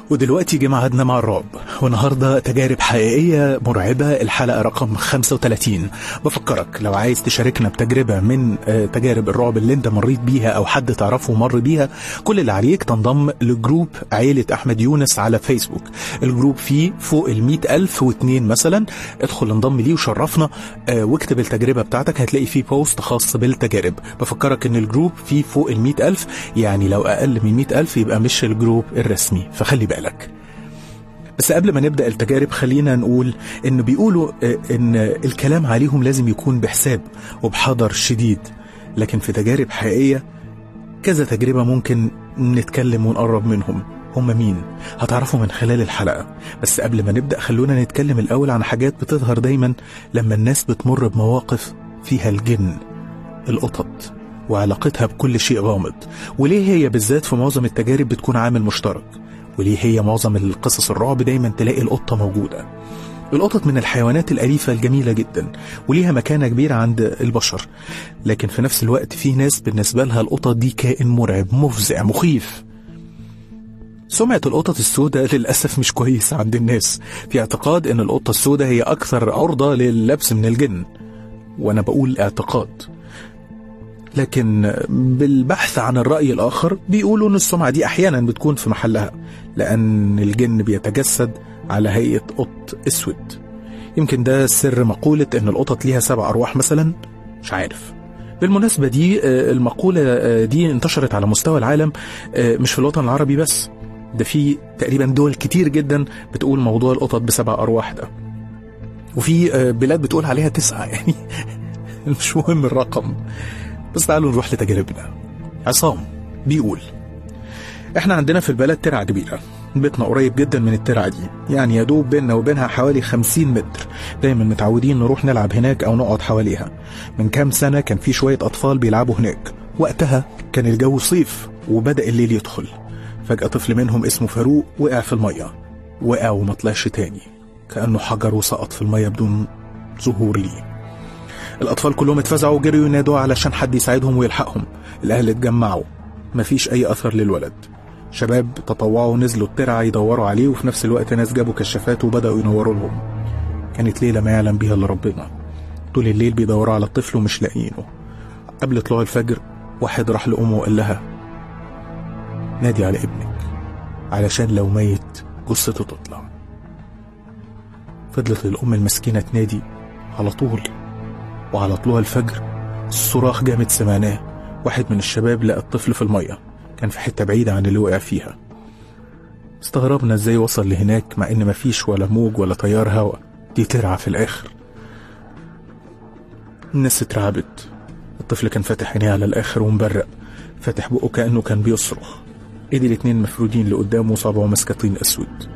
ودلوقتي جه ميعادنا مع الرعب، والنهارده تجارب حقيقية مرعبة، الحلقة رقم 35. بفكرك لو عايز تشاركنا بتجربة من تجارب الرعب اللي انت مريت بيها او حد تعرفه مر بيها، كل اللي عليك تنضم لجروب عيلة احمد يونس على فيسبوك. الجروب فيه فوق 100,002 مثلا. ادخل انضم ليه وشرفنا، واكتب التجربة بتاعتك، هتلاقي فيه بوست خاص بالتجارب. بفكرك ان الجروب فيه فوق 100,000، يعني لو اقل من 100,000 يبقى مش الجروب الرسمي، فخلي بالك. بس قبل ما نبدأ التجارب خلينا نقول إن بيقولوا إن الكلام عليهم لازم يكون بحساب وبحذر شديد، لكن في تجارب حقيقية كذا تجربة ممكن نتكلم ونقرب منهم. هم مين؟ هتعرفوا من خلال الحلقة. بس قبل ما نبدأ خلونا نتكلم الأول عن حاجات بتظهر دايما لما الناس بتمر بمواقف فيها الجن، القطط وعلاقتها بكل شيء غامض، وليه هي بالذات في معظم التجارب بتكون عامل مشترك، وليه هي معظم القصص الرعب دايما تلاقي القطة موجودة. القطط من الحيوانات الأليفة الجميلة جدا وليها مكانة كبيرة عند البشر، لكن في نفس الوقت في ناس بالنسبة لها القطط دي كائن مرعب مفزع مخيف. سمعة القطط السوداء للأسف مش كويسة عند الناس، في اعتقاد ان القطة السوداء هي أكثر عرضة لللبس من الجن، وأنا بقول اعتقاد. لكن بالبحث عن الرأي الآخر بيقولوا ان السمعة دي أحيانا بتكون في محلها، لأن الجن بيتجسد على هيئة قط أسود. يمكن ده سر مقولة ان القطط ليها 7 أرواح مثلا، مش عارف. بالمناسبة دي المقولة دي انتشرت على مستوى العالم، مش في الوطن العربي بس، ده في تقريبا دول كتير جدا بتقول موضوع القطط ب7 أرواح ده، وفي بلاد بتقول عليها 9 يعني مش مهم الرقم. بس تعالوا نروح لتجاربنا. عصام بيقول: احنا عندنا في البلد ترعة كبيرة، بيتنا قريب جدا من الترعة دي، يعني يدوب بيننا وبينها حوالي 50 متر. دايما متعودين نروح نلعب هناك او نقعد حواليها. من كام سنة كان في شوية اطفال بيلعبوا هناك، وقتها كان الجو صيف وبدأ الليل يدخل. فجأة طفل منهم اسمه فاروق وقع في المية، وقع وما طلعش تاني، كأنه حجر وسقط في المية بدون ظهور ليه. الأطفال كلهم اتفزعوا وجريوا ينادوا علشان حد يساعدهم ويلحقهم. الأهل اتجمعوا، مفيش أي أثر للولد. شباب تطوعوا نزلوا الترعة يدوروا عليه، وفي نفس الوقت ناس جابوا كشافات وبدأوا ينوروا لهم. كانت ليلة ما يعلم بها إلا ربنا. طول الليل بيدوروا على الطفل ومش لاقيينه. قبل طلوع الفجر واحد راح لأمه وقال لها: نادي على ابنك علشان لو ميت جثته تطلع. فضلت الأم المسكينة تنادي على طول، وعلى طلوع الفجر الصراخ جامد سمعناه. واحد من الشباب لقى الطفل في المية، كان في حتة بعيدة عن اللي وقع فيها. استغربنا ازاي وصل لهناك مع ان مفيش ولا موج ولا تيار هواء، دي ترعة في الاخر. الناس اترعبت. الطفل كان فاتح عينيه على الاخر ومبرق، فاتح بقه كأنه كان بيصرخ، ايدي الاتنين مفرودين لقدامه وصابعه ماسكة طين اسود.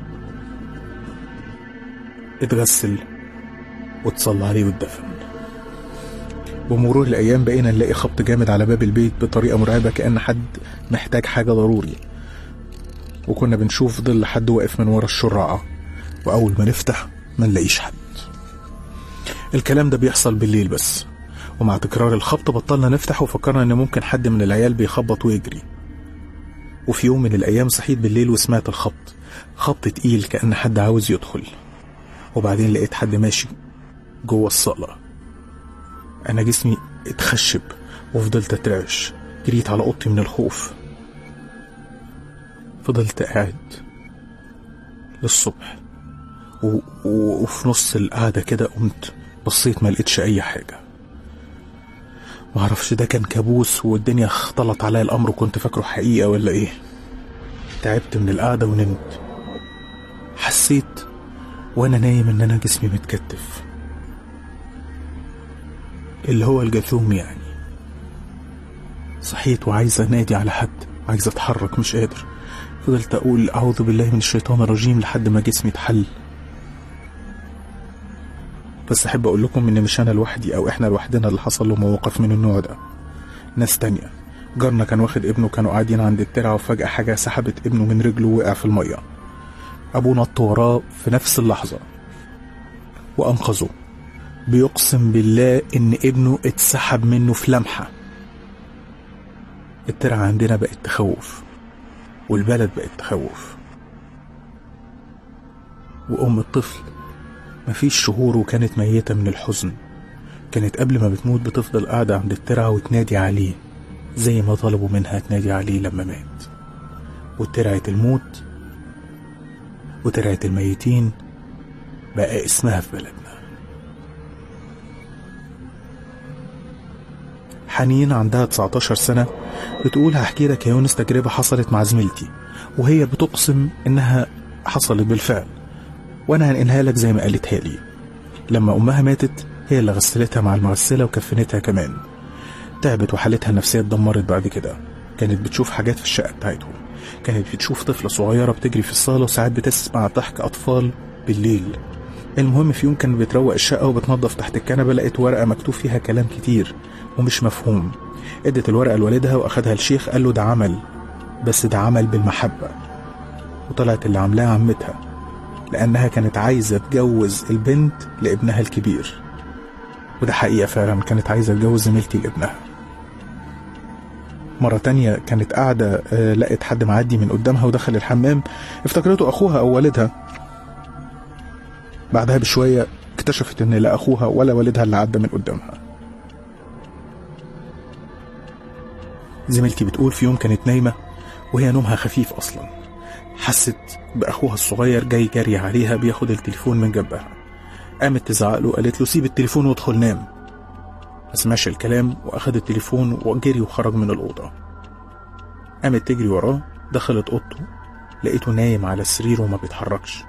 اتغسل واتصلى عليه واتدفن. بمرور الأيام بقينا نلاقي خبط جامد على باب البيت بطريقة مرعبة، كأن حد محتاج حاجة ضروري، وكنا بنشوف ظل حد واقف من ورا الشراعة، وأول ما نفتح ما نلاقيش حد. الكلام ده بيحصل بالليل بس، ومع تكرار الخبط بطلنا نفتح وفكرنا إن ممكن حد من العيال بيخبط ويجري. وفي يوم من الأيام صحيت بالليل وسمعت الخبط، خبط تقيل كأن حد عاوز يدخل، وبعدين لقيت حد ماشي جوه الصالة. أنا جسمي اتخشب وفضلت أترعش، جريت على أوضتي من الخوف. فضلت قاعد للصبح، وفي نص القعدة كده قمت بصيت ما لقيتش أي حاجة. معرفش ده كان كابوس والدنيا اختلط عليا الأمر وكنت فاكره حقيقة ولا إيه. تعبت من القعدة ونمت. حسيت وأنا نايم إن أنا جسمي متكتف، اللي هو الجاثوم يعني. صحيت وعايز انادي على حد، عايز اتحرك مش قادر. فضلت اقول اعوذ بالله من الشيطان الرجيم لحد ما جسمي اتحل. بس احب اقول لكم ان مش انا لوحدي او احنا لوحدنا اللي حصل له مواقف من النوع ده. ناس تانية، جارنا كان واخد ابنه، كانوا قاعدين عند الترعة وفجأة حاجة سحبت ابنه من رجله ووقع في المية. ابوه نط وراه في نفس اللحظة وانقذه. بيقسم بالله ان ابنه اتسحب منه في لمحة. الترعة عندنا بقت تخوف، والبلد بقت تخوف. وأم الطفل مفيش شهور وكانت ميتة من الحزن. كانت قبل ما بتموت بتفضل قاعدة عند الترعة وتنادي عليه زي ما طلبوا منها تنادي عليه لما مات. وترعة الموت وترعة الميتين بقى اسمها في بلدنا. حنين عندها 19 سنة بتقول هحكي لك يا يونس تجربة حصلت مع زميلتي، وهي بتقسم انها حصلت بالفعل، وانا هنقلها لك زي ما قالتها لي. لما امها ماتت هي اللي غسلتها مع المغسلة وكفنتها كمان. تعبت وحالتها النفسية اتدمرت بعد كده. كانت بتشوف حاجات في الشقة بتاعتهم. كانت بتشوف طفلة صغيرة بتجري في الصالة، وساعات بتسمع ضحك أطفال بالليل. المهم في يوم كانت بتروق الشقة وبتنظف تحت الكنبة، لقيت ورقة مكتوب فيها كلام كتير ومش مفهوم. ادت الورقة لوالدها واخدها الشيخ، قال له ده عمل، بس ده عمل بالمحبة. وطلعت اللي عملها عمتها، لأنها كانت عايزة تجوز البنت لابنها الكبير. وده حقيقة فعلا، كانت عايزة تجوز زميلتي لابنها. مرة تانية كانت قاعدة لقت حد معدي من قدامها ودخل الحمام، افتكرته أخوها أو والدها. بعدها بشوية اكتشفت ان لا أخوها ولا والدها اللي عدى من قدامها. زميلتي بتقول في يوم كانت نايمة وهي نومها خفيف أصلا، حست بأخوها الصغير جاي جري عليها بياخد التليفون من جنبها. قامت تزعق له، قالت له سيب التليفون وادخل نام. ما سمعش الكلام واخد التليفون وجري وخرج من الأوضة. قامت تجري وراه، دخلت أوضته لقيته نايم على السرير وما بيتحركش.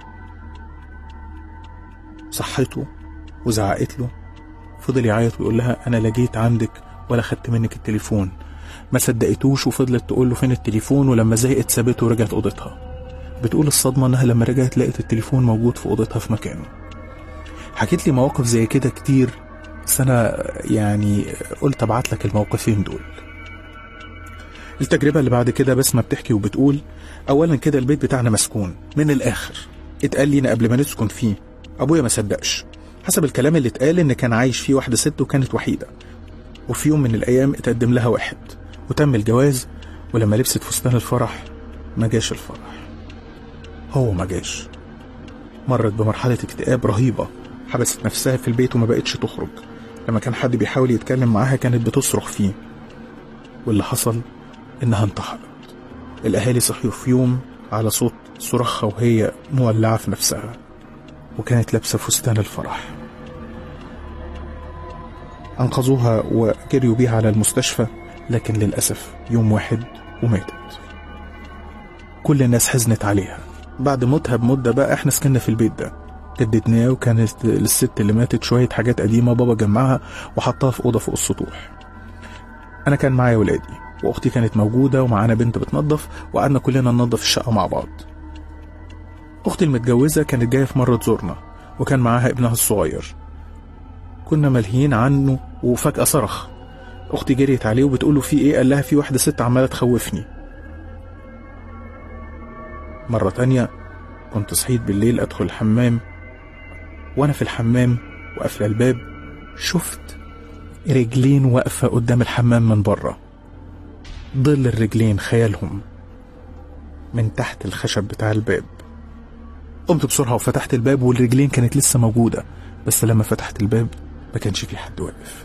صحته وزعقت له، فضل يعيط ويقول لها أنا لا جيت عندك ولا خدت منك التليفون. ما صدقتوش وفضلت تقول له فين التليفون، ولما زهقت سابته ورجعت أوضتها. بتقول الصدمة انها لما رجعت لقيت التليفون موجود في أوضتها في مكانه. حكيت لي مواقف زي كده كتير، بس أنا يعني قلت أبعت لك الموقفين دول. التجربة اللي بعد كده بسمة بتحكي وبتقول أولا كده البيت بتاعنا مسكون من الآخر، اتقال لينا قبل ما نسكن فيه. أبويا ما صدقش، حسب الكلام اللي اتقال إن كان عايش فيه واحدة ست وكانت وحيدة، وفي يوم من الأيام اتقدم لها واحد وتم الجواز، ولما لبست فستان الفرح ما جاش الفرح، هو ما جاش. مرت بمرحلة اكتئاب رهيبة، حبست نفسها في البيت وما بقتش تخرج. لما كان حد بيحاول يتكلم معاها كانت بتصرخ فيه، واللي حصل إنها انتحرت. الأهالي صحيوا في يوم على صوت صراخها وهي مولعة في نفسها، وكانت لابسة فستان الفرح. أنقذوها وجريوا بيها على المستشفى، لكن للأسف يوم واحد وماتت. كل الناس حزنت عليها. بعد موتها بمدة بقى احنا سكننا في البيت ده، جددناه، وكانت للست اللي ماتت شوية حاجات قديمة بابا جمعها وحطها في أوضة فوق السطوح. أنا كان معايا ولادي وأختي كانت موجودة ومعانا بنت بتنظف، وقعدنا كلنا ننظف الشقة مع بعض. أختي المتجوزة كانت جاية في مرة تزورنا، وكان معاها ابنها الصغير. كنا ملهيين عنه وفجأة صرخ. أختي جريت عليه وبتقوله في إيه؟ قال لها في واحدة ست عمالة تخوفني. مرة تانية كنت صحيت بالليل أدخل الحمام، وأنا في الحمام وقفل الباب شفت رجلين واقفة قدام الحمام من بره، ظل الرجلين خيالهم من تحت الخشب بتاع الباب. قمت بسرعة وفتحت الباب والرجلين كانت لسه موجودة، بس لما فتحت الباب ما كانش في حد واقف.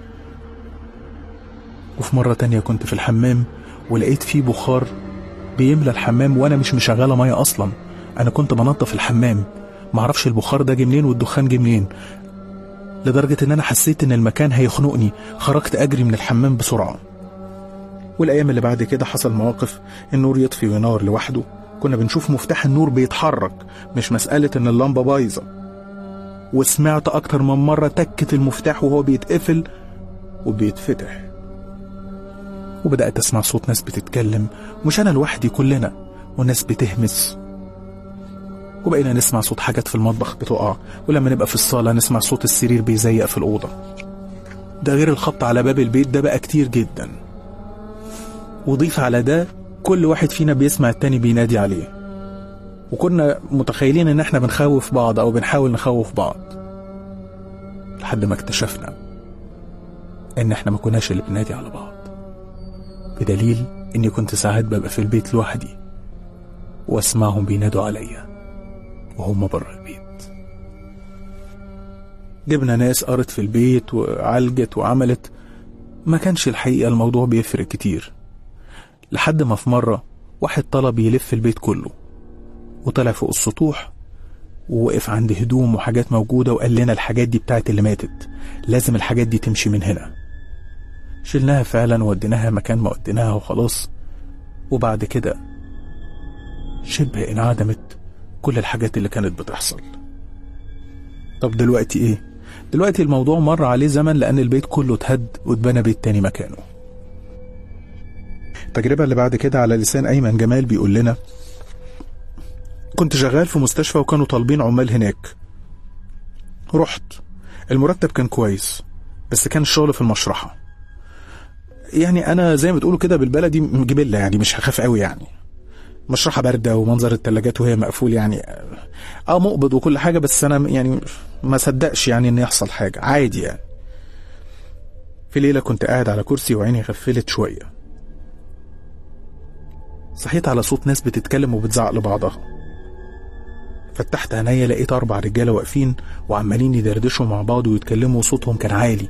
وفي مرة تانية كنت في الحمام ولقيت فيه بخار بيملى الحمام، وانا مش مشغلة مية اصلا، انا كنت بنظف الحمام، معرفش البخار ده جه منين والدخان جه منين، لدرجة ان انا حسيت ان المكان هيخنقني. خرجت اجري من الحمام بسرعة. والايام اللي بعد كده حصل مواقف، النور يطفي وينور لوحده، كنا بنشوف مفتاح النور بيتحرك، مش مسألة ان اللمبة بايظة. وسمعت اكتر من مرة تكة المفتاح وهو بيتقفل وبيتفتح. وبدأت اسمع صوت ناس بتتكلم، مش انا لوحدي، كلنا، والناس بتهمس. وبقينا نسمع صوت حاجات في المطبخ بتقع، ولما نبقى في الصالة نسمع صوت السرير بيزيق في الأوضة. ده غير الخبط على باب البيت ده بقى كتير جدا. وضيف على ده كل واحد فينا بيسمع التاني بينادي عليه، وكنا متخيلين ان احنا بنخوف بعض او بنحاول نخوف بعض، لحد ما اكتشفنا ان احنا ما كناش اللي بننادي على بعض، بدليل اني كنت ساعات ببقى في البيت لوحدي واسمعهم بينادوا عليا، وهم بره البيت. جبنا ناس قرت في البيت وعالجت وعملت، ما كانش الحقيقة الموضوع بيفرق كتير، لحد ما في مرة واحد طلب يلف البيت كله وطلع فوق السطوح ووقف عند هدوم وحاجات موجودة وقال لنا الحاجات دي بتاعت اللي ماتت، لازم الحاجات دي تمشي من هنا. شلناها فعلا ووديناها مكان ما وديناها وخلاص، وبعد كده شبه انعدمت كل الحاجات اللي كانت بتحصل. طب دلوقتي ايه؟ دلوقتي الموضوع مر عليه زمن لأن البيت كله اتهد واتبنى بيت تاني مكانه. التجربة اللي بعد كده على لسان أيمن جمال بيقول لنا: كنت شغال في مستشفى وكانوا طالبين عمال هناك، رحت، المرتب كان كويس بس كان الشغل في المشرحة. يعني أنا زي ما بتقولوا كده بالبلدي جبلة، يعني مش هخاف قوي، يعني مشرحة باردة ومنظر التلاجات وهي مقفول، يعني مقبض وكل حاجة، بس أنا يعني ما صدقش يعني إن يحصل حاجة، عادي يعني. في ليلة كنت قاعد على كرسي وعيني غفلت شوية، صحيت على صوت ناس بتتكلم وبتزعق لبعضها. فتحت عينيا لقيت 4 رجالة واقفين وعمالين يدردشوا مع بعض ويتكلموا وصوتهم كان عالي.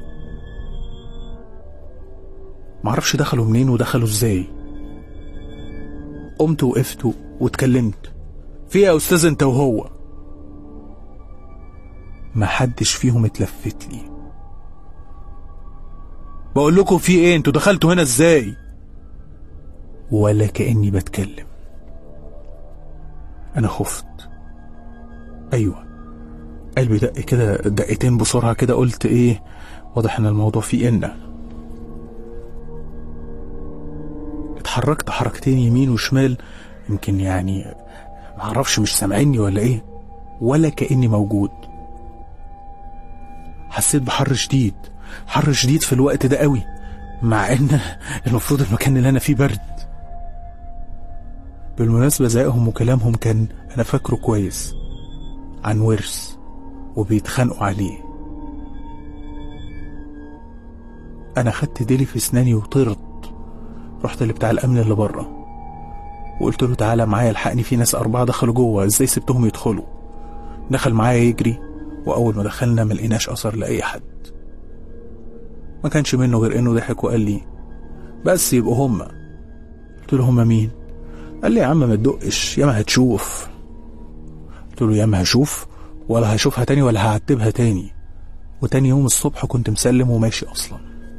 معرفش دخلوا منين ودخلوا ازاي. قمت وقفت واتكلمت: في يا أستاذ انت وهو؟ ما حدش فيهم اتلفت لي. بقول لكم في ايه؟ انتوا دخلتوا هنا ازاي؟ ولا كأني بتكلم. انا خفت، ايوه قلبي دق كده دقتين بسرعة كده، قلت ايه، واضح ان الموضوع فيه إنه. اتحركت حركتين يمين وشمال، يمكن يعني معرفش مش سامعيني ولا ايه، ولا كأني موجود. حسيت بحر شديد، حر شديد في الوقت ده قوي، مع ان المفروض المكان اللي انا فيه برد. بالمناسبة زائهم وكلامهم كان انا فاكره كويس، عن ورث وبيتخانقوا عليه. انا خدت ديلي في اسناني وطرت، رحت لبتاع الامن اللي بره وقلت له تعالى معايا الحقني، في ناس 4 دخلوا جوه، ازاي سبتهم يدخلوا؟ دخل معايا يجري، واول ما دخلنا ما لقيناش اثر لاي حد. ما كانش منه غير انه ضحك وقال لي بس يبقوا هما. قلت له هما مين؟ قال لي يا عم ما تدقش، ياما هتشوف. قلت له ياما هشوف ولا هشوفها تاني ولا هعتبها تاني. وتاني يوم الصبح كنت مسلم وماشي اصلا.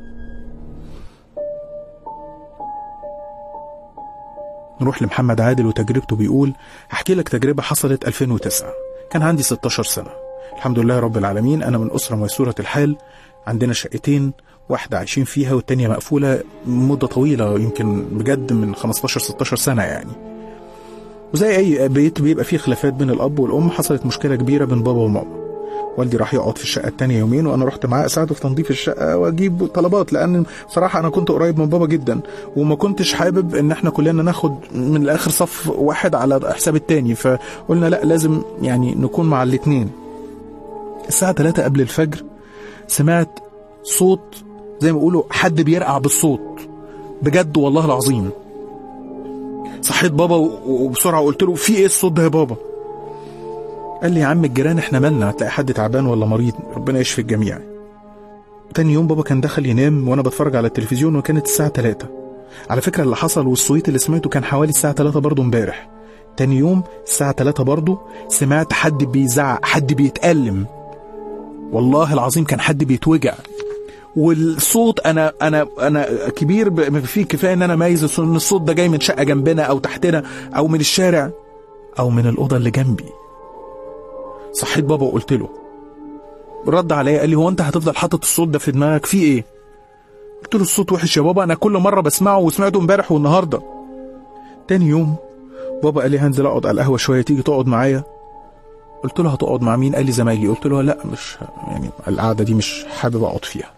نروح لمحمد عادل وتجربته، بيقول: احكي لك تجربة حصلت 2009. كان عندي 16 سنة، الحمد لله رب العالمين. انا من اسرة ميسورة الحال، عندنا شقتين، واحدة عايشين فيها والتانية مقفولة مدة طويلة، يمكن بجد من 15-16 سنة يعني. وزي اي بيت بيبقى فيه خلافات بين الاب والام، حصلت مشكلة كبيرة بين بابا وماما. والدي راح يقعد في الشقة التانية يومين، وانا رحت معاه اساعده في تنظيف الشقة واجيب طلبات، لان بصراحة انا كنت قريب من بابا جدا وما كنتش حابب ان احنا كلنا ناخد من الاخر صف واحد على حساب التاني، فقلنا لا لازم يعني نكون مع الاتنين. الساعة 3 قبل الفجر سمعت صوت زي ما يقولوا حد بيرقع بالصوت، بجد والله العظيم. صحيت بابا وبسرعة قلت له في ايه الصوت ده يا بابا؟ قال لي يا عم الجيران احنا مالنا، هتلاقي حد تعبان ولا مريض، ربنا يشفي الجميع. تاني يوم بابا كان دخل ينام وانا بتفرج على التلفزيون وكانت الساعة 3. على فكرة اللي حصل والصويت اللي سمعته كان حوالي الساعة 3 برضو امبارح. تاني يوم الساعة 3 برضو سمعت حد بيزعق، حد بيتألم، والله العظيم كان حد بيتوجع. والصوت انا كبير في كفايه ان انا مايز ان الصوت ده جاي من شقه جنبنا او تحتنا او من الشارع او من الاوضه اللي جنبي. صحيت بابا وقلت له، رد عليا قال لي هو انت هتفضل حاطط الصوت ده في دماغك في ايه؟ قلت له الصوت وحش يا بابا، انا كل مره بسمعه وسمعته امبارح والنهارده. تاني يوم بابا قال لي هنزل اقعد على القهوه شويه، تيجي تقعد معايا؟ قلت له هتقعد مع مين؟ قال لي زمايلي. قلت له لا مش يعني القعده دي مش حابب اقعد فيها.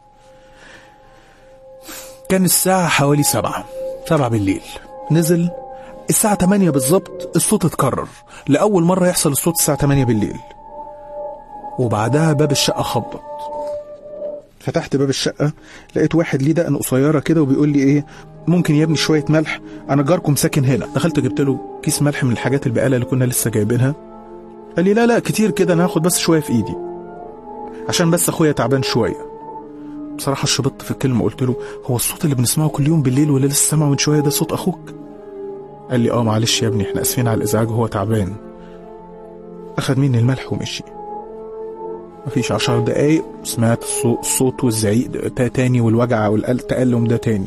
كان الساعه حوالي 7 بالليل. نزل الساعه 8 بالظبط، الصوت اتكرر لاول مره يحصل الصوت الساعه 8 بالليل. وبعدها باب الشقه خبط. فتحت باب الشقه لقيت واحد ليه دقن قصيره كده وبيقول لي ايه ممكن يا ابني شويه ملح، انا جاركم ساكن هنا. دخلت جبت له كيس ملح من الحاجات البقاله اللي كنا لسه جايبينها. قال لي لا كتير كده، انا هاخد بس شويه في ايدي عشان بس اخويا تعبان شويه. بصراحه شبطت في الكلمه، قلت له هو الصوت اللي بنسمعه كل يوم بالليل واللي لسه سامعه من شويه ده صوت اخوك؟ قال لي معلش يا ابني، احنا اسفين على الازعاج وهو تعبان. اخد مني الملح ومشي. مفيش 10 دقايق سمعت الصوت والزعيق تاني والوجع والتألم ده تاني.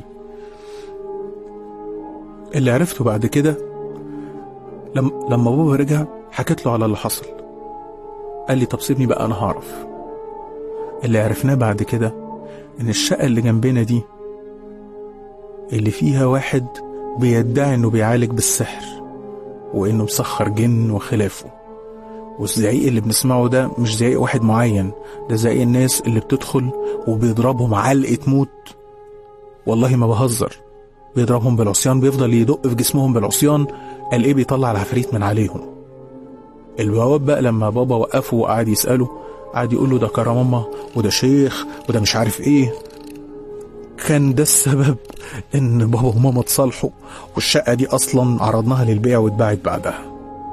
اللي عرفته بعد كده لما بابا رجع حكيت له على اللي حصل. قال لي طب سيبني بقى انا هعرف. اللي عرفناه بعد كده ان الشقة اللي جنبنا دي اللي فيها واحد بيدعي انه بيعالج بالسحر وانه مسخر جن وخلافه، والزعيق اللي بنسمعه ده مش زعيق واحد معين، ده زعيق الناس اللي بتدخل وبيضربهم علقة موت. والله ما بهزر، بيضربهم بالعصيان، بيفضل يدق في جسمهم بالعصيان. قال ايه بيطلع العفريت من عليهم. البواب بقى لما بابا وقفه وقعد يسأله، قعد يقول له ده كرامة وده شيخ وده مش عارف ايه. كان ده السبب ان بابا وماما اتصالحوا، والشقة دي اصلا عرضناها للبيع واتباعت بعدها.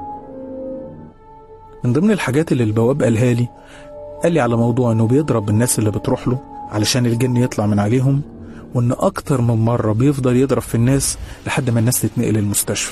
من ضمن الحاجات اللي البواب قالها لي، قال لي على موضوع انه بيضرب الناس اللي بتروح له علشان الجن يطلع من عليهم، وان اكتر من مرة بيفضل يضرب في الناس لحد ما الناس تتنقل المستشفى.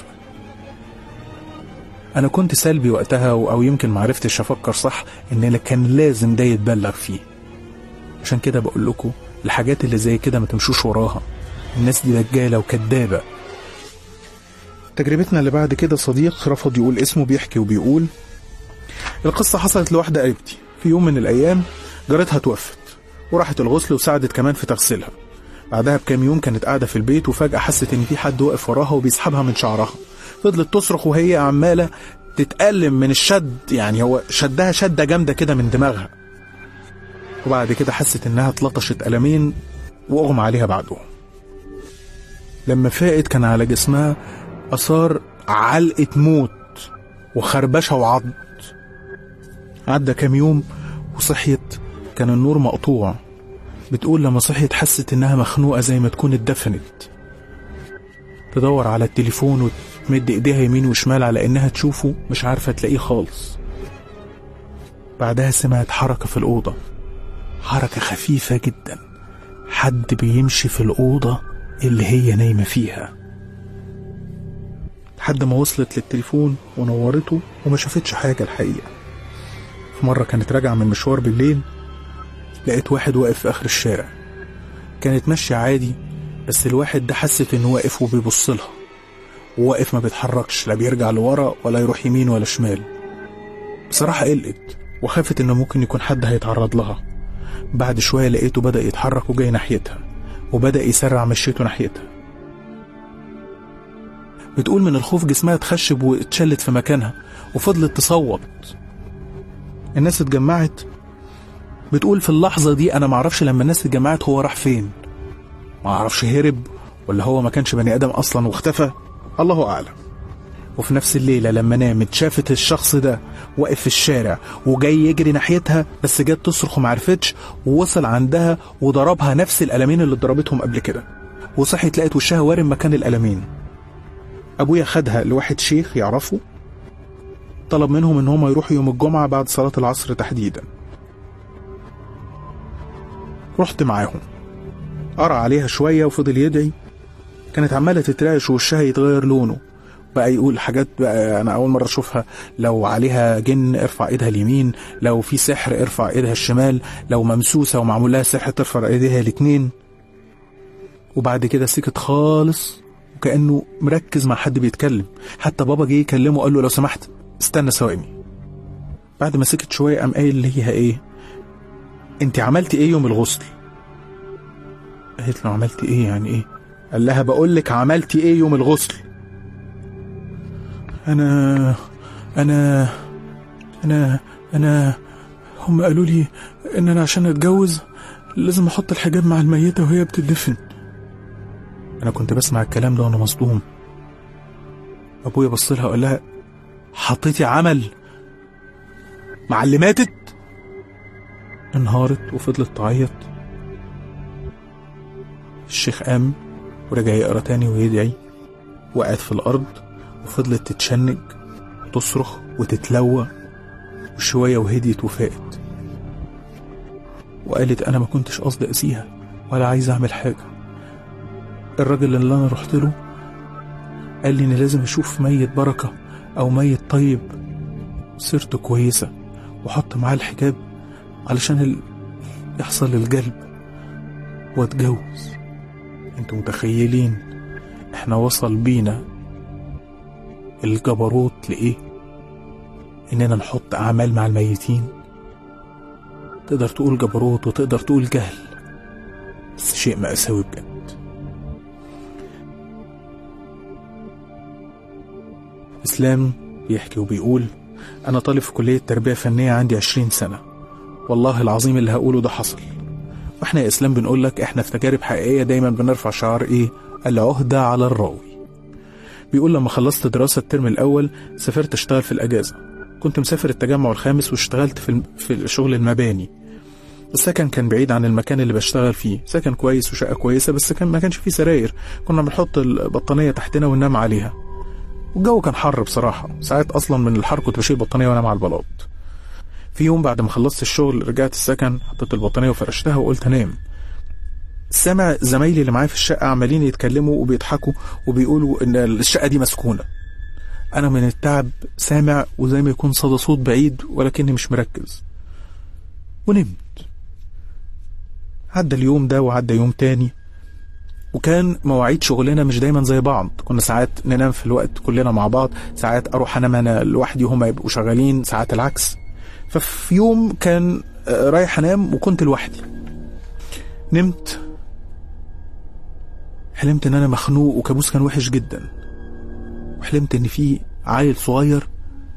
انا كنت سلبي وقتها، او يمكن معرفتش افكر صح ان كان لازم ده يتبلغ فيه. عشان كده بقول لكم الحاجات اللي زي كده ما تمشوش وراها، الناس دي دجالة وكدابة. تجربتنا اللي بعد كده صديق رفض يقول اسمه بيحكي وبيقول القصة حصلت لواحدة قريبتي. في يوم من الأيام جارتها توفت وراحت الغسل وساعدت كمان في تغسيلها. بعدها بكام يوم كانت قاعدة في البيت وفجأة حست إن في حد واقف وراها وبيسحبها من شعرها. فضلت تصرخ وهي عمالة تتألم من الشد، يعني هو شدها شدة جامدة كده من دماغها. وبعد كده حست إنها اتلطشت ألمين وأغمى عليها بعدهم. لما فاقت كان على جسمها أثار علقة موت وخربشة وعض. عدى كام يوم وصحيت كان النور مقطوع. بتقول لما صحيت حست إنها مخنوقة زي ما تكون اتدفنت. تدور على التليفون وتمد إيديها يمين وشمال على إنها تشوفه، مش عارفة تلاقيه خالص. بعدها سمعت حركة في الأوضة، حركة خفيفة جدا، حد بيمشي في الأوضة اللي هي نايمة فيها. لحد ما وصلت للتليفون ونورته وما شافتش حاجة الحقيقة. في مرة كانت راجعة من مشوار بالليل، لقيت واحد واقف في آخر الشارع. كانت ماشية عادي، بس الواحد ده حست إنه واقف وبيبصلها، وواقف ما بيتحركش، لا بيرجع لورا ولا يروح يمين ولا شمال. بصراحة قلقت وخافت إنه ممكن يكون حد هيتعرض لها. بعد شوية لقيته بدأ يتحرك وجاي ناحيتها، وبدأ يسرع مشيته ناحيتها. بتقول من الخوف جسمها اتخشب واتشلت في مكانها وفضلت تصوت. الناس اتجمعت. بتقول في اللحظة دي أنا معرفش لما الناس اتجمعت هو راح فين، معرفش هرب ولا هو ما كانش بني آدم أصلا واختفى، الله أعلم. وفي نفس الليلة لما نامت شافت الشخص ده واقف في الشارع وجاي يجري ناحيتها، بس جت تصرخ ومعرفتش، ووصل عندها وضربها نفس الألمين اللي ضربتهم قبل كده. وصحت لقيت وشها وارم مكان الألمين. أبويا خدها لواحد شيخ يعرفه، طلب منهم إن هم يروحوا يوم الجمعة بعد صلاة العصر تحديدا. رحت معاهم، قرأ عليها شوية وفضل يدعي. كانت عمالة تترعش ووشها يتغير لونه، بقى يقول حاجات بقى أنا أول مرة أشوفها، لو عليها جن ارفع إيدها اليمين، لو في سحر ارفع إيدها الشمال، لو ممسوسة ومعمول لها سحر ترفع إيديها الاتنين. وبعد كده سكت خالص وكأنه مركز مع حد بيتكلم. حتى بابا جه يكلمه قال له لو سمحت استنى ثواني. بعد ما سكت شوية قام قايل ليها ايه، انت عملتي ايه يوم الغسل؟ قالت له عملتي ايه يعني ايه؟ قال لها بقول لك عملتي ايه يوم الغسل؟ انا هم قالوا لي ان انا عشان اتجوز لازم احط الحجاب مع الميتة وهي بتدفن. انا كنت بسمع الكلام ده وانا مصدوم. ابويا بص لها وقال لها حطيتي عمل مع اللي ماتت؟ انهارت وفضلت تعيط. الشيخ قام ورجع يقرا تاني ويدعي. وقعت في الارض وفضلت تتشنج وتصرخ وتتلوى وشوية وهديت وفاقت وقالت أنا ما كنتش قصدي أذيها ولا عايز أعمل حاجة. الراجل اللي أنا رحت له قال لي إن لازم أشوف ميت بركة أو ميت طيب سيرته كويسة وحط معاه الحجاب علشان يحصل الجلب واتجوز. انتوا متخيلين احنا وصل بينا الجبروت لإيه؟ إننا نحط أعمال مع الميتين. تقدر تقول جبروت وتقدر تقول جهل، بس شيء مأساوي بجد. إسلام بيحكي وبيقول أنا طالب في كلية تربية فنية عندي 20 سنة، والله العظيم اللي هقوله ده حصل. وإحنا يا إسلام بنقول لك إحنا في تجارب حقيقية دايما بنرفع شعار إيه؟ العهدة على الراوي. بيقول لما خلصت دراسة الترم الأول سافرت أشتغل في الأجازة. كنت مسافر التجمع الخامس واشتغلت في الشغل المباني. السكن كان بعيد عن المكان اللي بشتغل فيه، سكن كويس وشقة كويسة بس ما كانش فيه سراير، كنا بنحط البطانية تحتنا وننام عليها. والجو كان حر بصراحة، ساعات أصلا من الحر كنت بشيل بطانية وأنام على البلاط. في يوم بعد ما خلصت الشغل رجعت السكن، حطيت البطانية وفرشتها وقلت أنام. سامع زمايلي اللي معايا في الشقة عمالين يتكلموا وبيضحكوا وبيقولوا إن الشقة دي مسكونة. أنا من التعب سامع وزي ما يكون صدى صوت بعيد ولكني مش مركز ونمت. عدى اليوم ده وعدى يوم تاني، وكان مواعيد شغلنا مش دايما زي بعض. كنا ساعات ننام في الوقت كلنا مع بعض، ساعات أروح أنام أنا لوحدي وهما يبقوا شغالين، ساعات العكس. ففي يوم كان رايح أنام وكنت لوحدي، نمت حلمت إن أنا مخنوق وكابوس كان وحش جدا، وحلمت إن في عيل صغير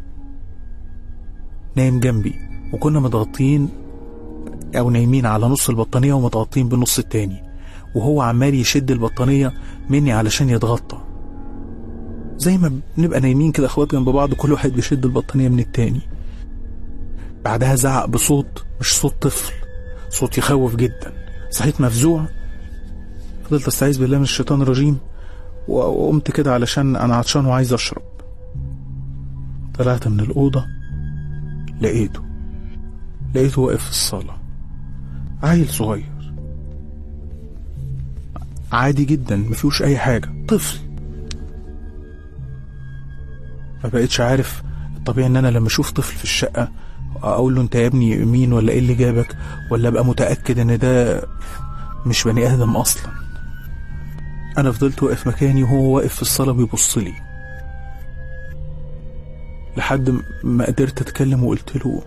نايم جنبي، وكنا متغطين أو نايمين على نص البطانية ومتغطين بالنص التاني، وهو عمال يشد البطانية مني علشان يتغطى، زي ما بنبقى نايمين كده اخوات جنب بعض كل واحد بيشد البطانية من التاني. بعدها زعق بصوت مش صوت طفل، صوت يخوف جدا. صحيت مفزوع، فضلت استعيذ بالله من الشيطان الرجيم وقمت كده علشان انا عطشان وعايز اشرب. طلعت من الأوضة لقيته واقف في الصالة، عيل صغير عادي جدا مفيهوش اي حاجة، طفل. ما بقيتش عارف. الطبيعي ان انا لما اشوف طفل في الشقة اقول له انت يا ابني مين ولا ايه اللي جابك، ولا ابقى متأكد ان ده مش بني ادم اصلا. انا فضلت واقف مكاني وهو واقف في الصالة بيبص لي لحد ما قدرت اتكلم وقلت له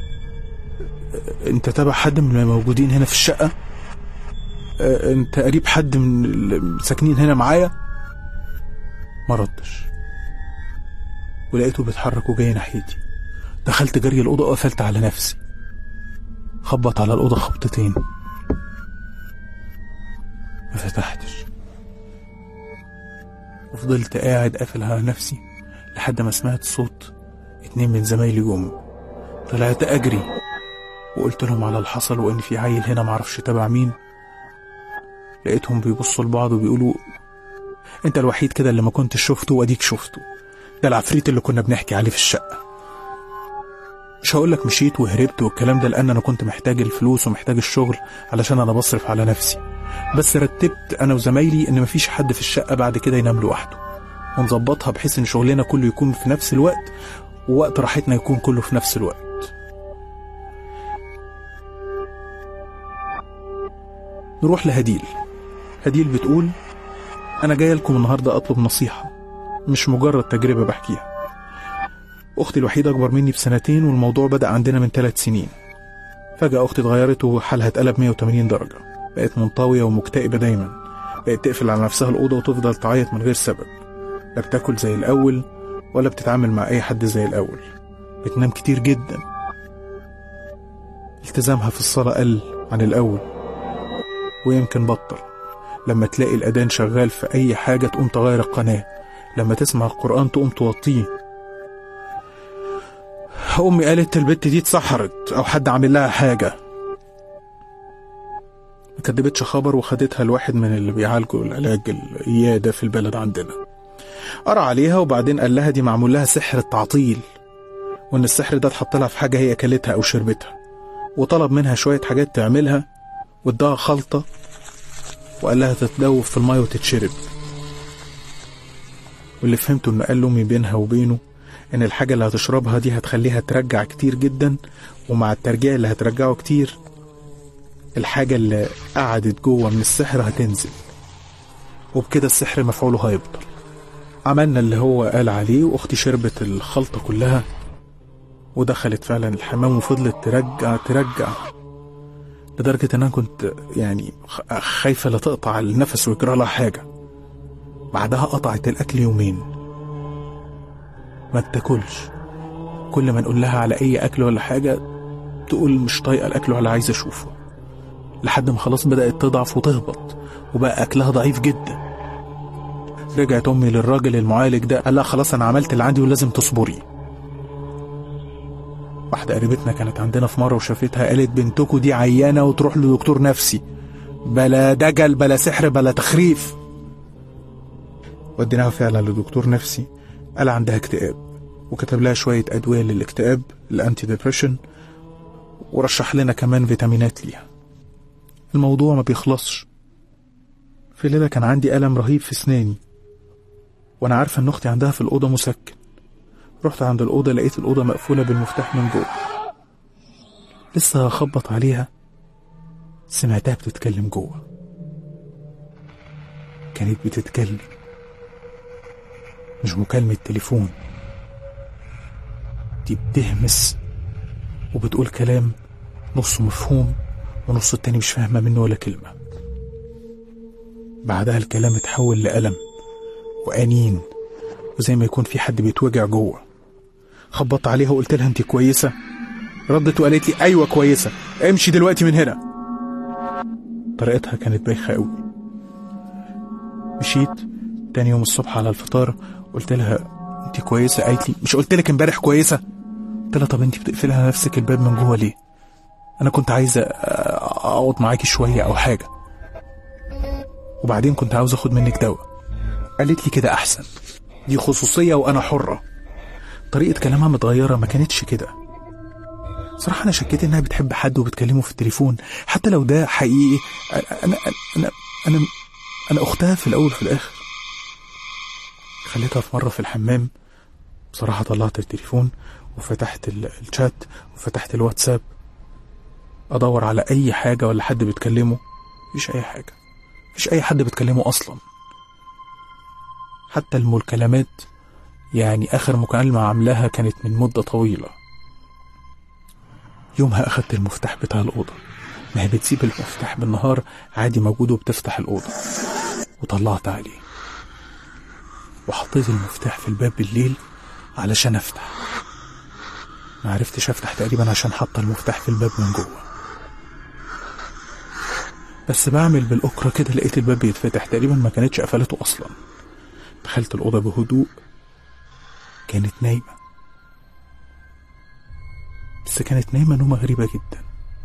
انت تبع حد من الموجودين هنا في الشقة؟ انت قريب حد من الساكنين هنا معايا؟ ما ردش، ولقيته بيتحرك وجاي ناحيتي. دخلت جري الأوضة وقفلت على نفسي، خبط على الأوضة خبطتين ما فتحتش، وفضلت قاعد قافل على نفسي لحد ما سمعت صوت 2 من زمايلي جم. طلعت أجري وقلت لهم على اللي حصل وإن في عيل هنا معرفش تبع مين. لقيتهم بيبصوا لبعض وبيقولوا انت الوحيد كده اللي ما كنتش شفته واديك شفته، ده العفريت اللي كنا بنحكي عليه في الشقة. مش هقولك مشيت وهربت والكلام ده، لأن أنا كنت محتاج الفلوس ومحتاج الشغل علشان أنا بصرف على نفسي، بس رتبت أنا وزمايلي إن مفيش حد في الشقة بعد كده ينام لوحده، ونظبطها بحيث إن شغلنا كله يكون في نفس الوقت ووقت راحتنا يكون كله في نفس الوقت. نروح لهديل. هديل بتقول أنا جاية لكم النهاردة أطلب نصيحة، مش مجرد تجربة بحكيها. أختي الوحيدة أكبر مني ب2 والموضوع بدأ عندنا من 3 سنين. فجأة أختي اتغيرت وحالها اتقلب 180 درجة، بقت منطوية ومكتئبة دايما، بقت تقفل على نفسها الأوضة وتفضل تعيط من غير سبب، لا بتاكل زي الأول ولا بتتعامل مع أي حد زي الأول، بتنام كتير جدا، التزامها في الصلاة قل عن الأول ويمكن بطل. لما تلاقي الأذان شغال في أي حاجة تقوم تغير القناة، لما تسمع القرآن تقوم توطيه. أمي قالت البت دي اتسحرت أو حد عامل لها حاجة، ما كدبتش خبر وخدتها لواحد من اللي بيعالجوا العلاج الإيادة في البلد عندنا، قرأ عليها وبعدين قال لها دي معمول لها سحر التعطيل، وإن السحر ده اتحط لها في حاجة هي أكلتها أو شربتها، وطلب منها شوية حاجات تعملها واداها خلطة وقال لها تتدوب في المية وتتشرب. واللي فهمته إن قال لأمي بينها وبينه إن الحاجة اللي هتشربها دي هتخليها ترجع كتير جدا، ومع الترجيع اللي هترجعه كتير الحاجة اللي قعدت جوه من السحر هتنزل، وبكده السحر مفعوله هيبطل. عملنا اللي هو قال عليه، واختي شربت الخلطة كلها ودخلت فعلا الحمام وفضلت ترجع لدرجة ان انا كنت يعني خايفة لا تقطع النفس ويجرى لها حاجة. بعدها قطعت الاكل يومين، ما بتاكلش. كل ما نقول لها على اي اكل ولا حاجة تقول مش طايقة الاكل ولا عايزة اشوفه، لحد ما خلاص بدأت تضعف وتهبط وبقى اكلها ضعيف جدا. رجعت امي للراجل المعالج ده، قال لها خلاص انا عملت اللي عندي ولازم تصبري. واحدة قريبتنا كانت عندنا في مرة وشافتها، قالت بنتكو دي عيانة وتروح لدكتور نفسي، بلا دجل بلا سحر بلا تخريف. وديناها فعلا لدكتور نفسي، قال عندها اكتئاب، وكتب لها شوية أدوية للاكتئاب الانتي ديبريشن، ورشح لنا كمان فيتامينات ليها. الموضوع ما بيخلصش. في ليلة كان عندي ألم رهيب في اسناني، وانا عارفة ان اختي عندها في الأوضة مسكن. رحت عند الأوضة لقيت الأوضة مقفولة بالمفتاح من جوه. لسه هخبط عليها سمعتها بتتكلم جوه. كانت بتتكلم، مش مكالمة تليفون، دي بتهمس وبتقول كلام نصه مفهوم ونص التاني مش فاهمة منه ولا كلمة. بعدها الكلام اتحول لألم وأنين، وزي ما يكون في حد بيتوجع جوه. خبطت عليها وقلت لها انت كويسة؟ ردت وقالت لي ايوه كويسة، امشي دلوقتي من هنا. طريقتها كانت بايخة قوي. مشيت تاني يوم الصبح على الفطار، قلت لها انت كويسة؟ قالت لي مش قلت لك امبارح كويسة؟ قلت لها طب انت بتقفلها نفسك الباب من جوه ليه؟ انا كنت عايزة اقعد معاكي شوية او حاجة، وبعدين كنت عاوز اخد منك دواء. قالت لي كده احسن، دي خصوصية وانا حرة. طريقة كلامها متغيرة، ما كانتش كده. صراحة انا شكيت انها بتحب حد وبتكلمه في التليفون، حتى لو ده حقيقي. انا اختها في الاول وفي الاخر. خليتها في مرة في الحمام، بصراحة طلعت التليفون وفتحت الشات وفتحت الواتساب ادور على اي حاجة ولا حد بتكلمه. مفيش اي حاجة، مفيش اي حد بتكلمه اصلا. حتى المكالمات، يعني اخر مكالمة عاملاها كانت من مدة طويلة. يومها اخدت المفتاح بتاع الأوضة، ما هي بتسيب المفتاح بالنهار عادي موجود وبتفتح الأوضة، وطلعت عليه وحطيت المفتاح في الباب بالليل علشان افتح. ما عرفتش افتح تقريبا عشان حط المفتاح في الباب من جوه. بس بعمل بالأكرة كده لقيت الباب بيتفتح، تقريبا ما كانتش قفلته اصلا. دخلت الأوضة بهدوء، كانت نايمة، بس كانت نايمة نومة غريبة جدا.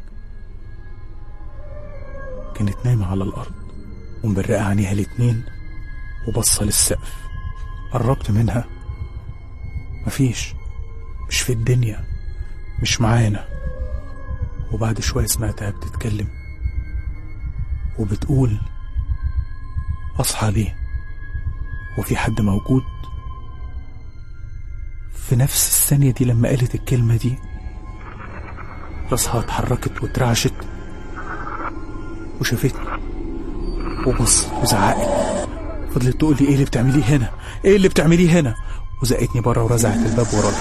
كانت نايمة على الأرض ومبرقة عينيها الاتنين وبصة للسقف. قربت منها، مفيش، مش في الدنيا، مش معانا. وبعد شوية سمعتها بتتكلم وبتقول أصحى ليه؟ وفي حد موجود؟ في نفس الثانية دي لما قالت الكلمة دي راسها اتحركت واترعشت وشافتني وبصت وزعقت. فضلت تقول لي ايه اللي بتعمليه هنا؟ ايه اللي بتعمليه هنا؟ وزقتني بره ورزعت الباب ورايا.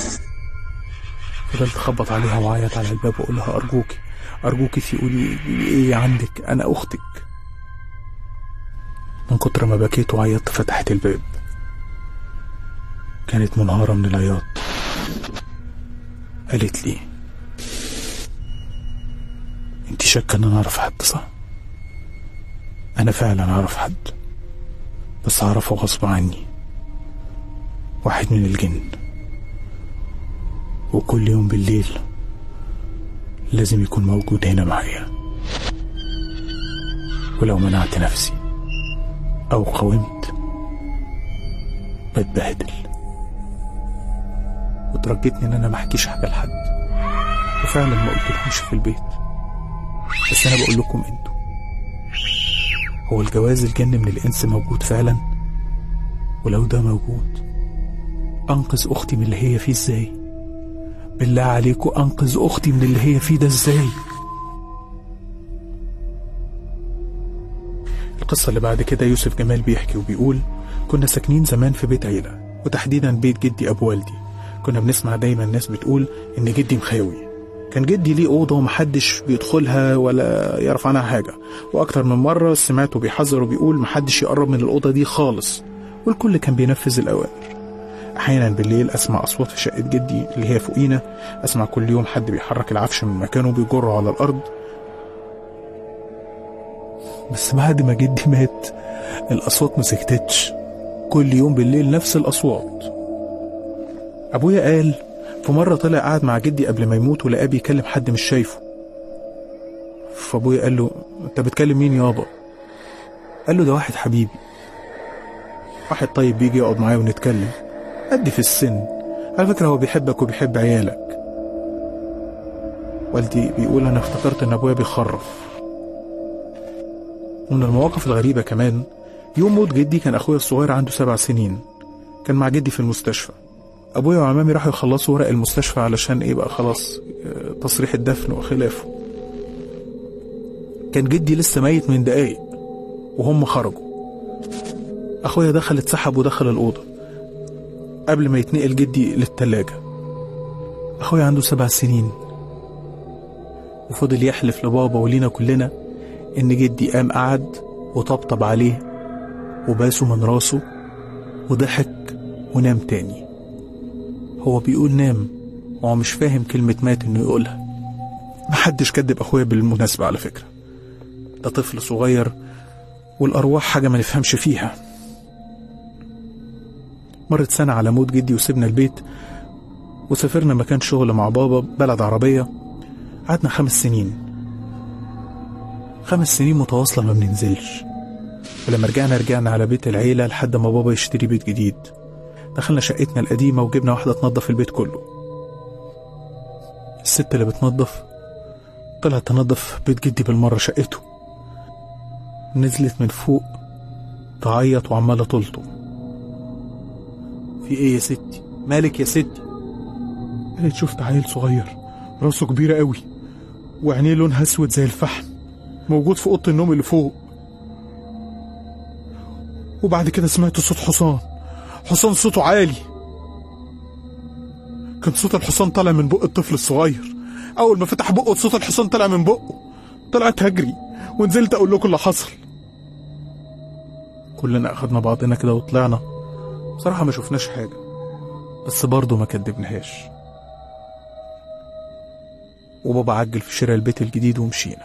فضلت اخبط عليها وعيط على الباب واقول لها ارجوكي ارجوكي تقولي ايه عندك، انا اختك. من كتر ما بكيت وعيطت فتحت الباب، كانت منهارة من العياط. قالت لي انت شاكة ان انا اعرف حد صح؟ انا فعلا اعرف حد، بس اعرفه غصب عني. واحد من الجن، وكل يوم بالليل لازم يكون موجود هنا معايا، ولو منعت نفسي او قاومت بتبهدل. وترجتني ان انا ما احكيش حاجه لحد، وفعلا ما قلتلهمش في البيت. بس انا بقول لكم انتوا، هو الجواز الجن من الانس موجود فعلا؟ ولو ده موجود، انقذ اختي من اللي هي فيه ازاي؟ بالله عليكم انقذ اختي من اللي هي فيه ده ازاي؟ القصة اللي بعد كده يوسف جمال بيحكي وبيقول: كنا ساكنين زمان في بيت عيلة، وتحديدا بيت جدي أبو والدي. كنا بنسمع دايما الناس بتقول إن جدي مخاوي. كان جدي ليه أوضة ومحدش بيدخلها ولا يعرف عنها حاجة، وأكتر من مرة سمعته بيحذر وبيقول محدش يقرب من الأوضة دي خالص، والكل كان بينفذ الأوامر. أحيانا بالليل أسمع أصوات في شقة جدي اللي هي فوقينا، أسمع كل يوم حد بيحرك العفش من مكانه بيجره على الأرض. بس بعد ما جدي مات الأصوات مسكتتش، كل يوم بالليل نفس الأصوات. أبويا قال في مرة طلع قاعد مع جدي قبل ما يموت ولقاه بيكلم حد مش شايفه، فأبويا قال له: أنت بتكلم مين يابا؟ قال له: ده واحد حبيبي، واحد طيب بيجي يقعد معايا ونتكلم، قدي في السن، على فكرة هو بيحبك وبيحب عيالك. والدي بيقول: أنا افتكرت إن أبويا بيخرف. ومن المواقف الغريبة كمان، يوم موت جدي كان أخويا الصغير عنده 7 سنين، كان مع جدي في المستشفى. أبويا وعمامي راحوا يخلصوا ورق المستشفى علشان إيه بقى خلاص تصريح الدفن وخلافه. كان جدي لسه ميت من دقايق وهم خرجوا. أخويا دخل اتسحب ودخل الأوضة قبل ما يتنقل جدي للتلاجة. أخويا عنده 7 سنين وفضل يحلف لبابا ولينا كلنا إن جدي قام قعد وطبطب عليه وباسه من راسه وضحك ونام تاني. هو بيقول نام، هو مش فاهم كلمة مات إنه يقولها. محدش كدب أخويا بالمناسبة على فكرة، ده طفل صغير والأرواح حاجة ما نفهمش فيها. مرت سنة على موت جدي وسيبنا البيت وسافرنا مكان شغل مع بابا بلد عربية. قعدنا 5 سنين، 5 سنين متواصلة ما بننزلش. ولما رجعنا على بيت العيلة لحد ما بابا يشتري بيت جديد. دخلنا شقتنا القديمة وجبنا واحدة تنظف البيت كله. الست اللي بتنظف طلعت تنظف بيت جدي بالمرة شقته، نزلت من فوق تعيط وعمالة تلطم: في ايه يا ستي؟ مالك يا ستي؟ قالت: شفت عيل صغير راسه كبيرة قوي وعينيه لونها اسود زي الفحم موجود في اوضه النوم اللي فوق. وبعد كده سمعت صوت حصان صوته عالي. كان صوت الحصان طالع من بق الطفل الصغير. اول ما فتح بقه صوت الحصان طلع من بقه. طلعت هجري ونزلت اقول لكم اللي حصل. كلنا اخدنا بعضنا كده وطلعنا. بصراحة ما شفناش حاجة، بس برضه ما كدبناهاش. وبابا عجل في شراء البيت الجديد ومشينا.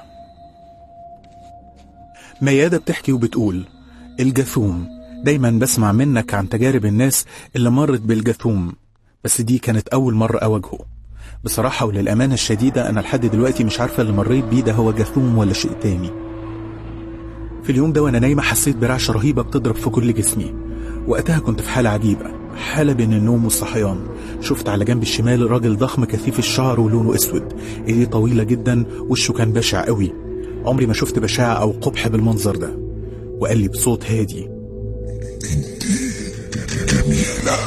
ميادة بتحكي وبتقول: الجاثوم، دايما بسمع منك عن تجارب الناس اللي مرت بالجاثوم، بس دي كانت أول مرة أواجهه. بصراحة وللأمانة الشديدة أنا لحد دلوقتي مش عارفة اللي مريت بيه ده هو جاثوم ولا شيء تاني. في اليوم ده وأنا نايمة حسيت برعشة رهيبة بتضرب في كل جسمي. وقتها كنت في حالة عجيبة، حالة بين النوم والصحيان. شفت على جنب الشمال راجل ضخم كثيف الشعر ولونه اسود، ايديه طويلة جدا، وشه كان بشع قوي. عمري ما شفت بشاعة او قبح بالمنظر ده. وقال لي بصوت هادي: انت جميلة.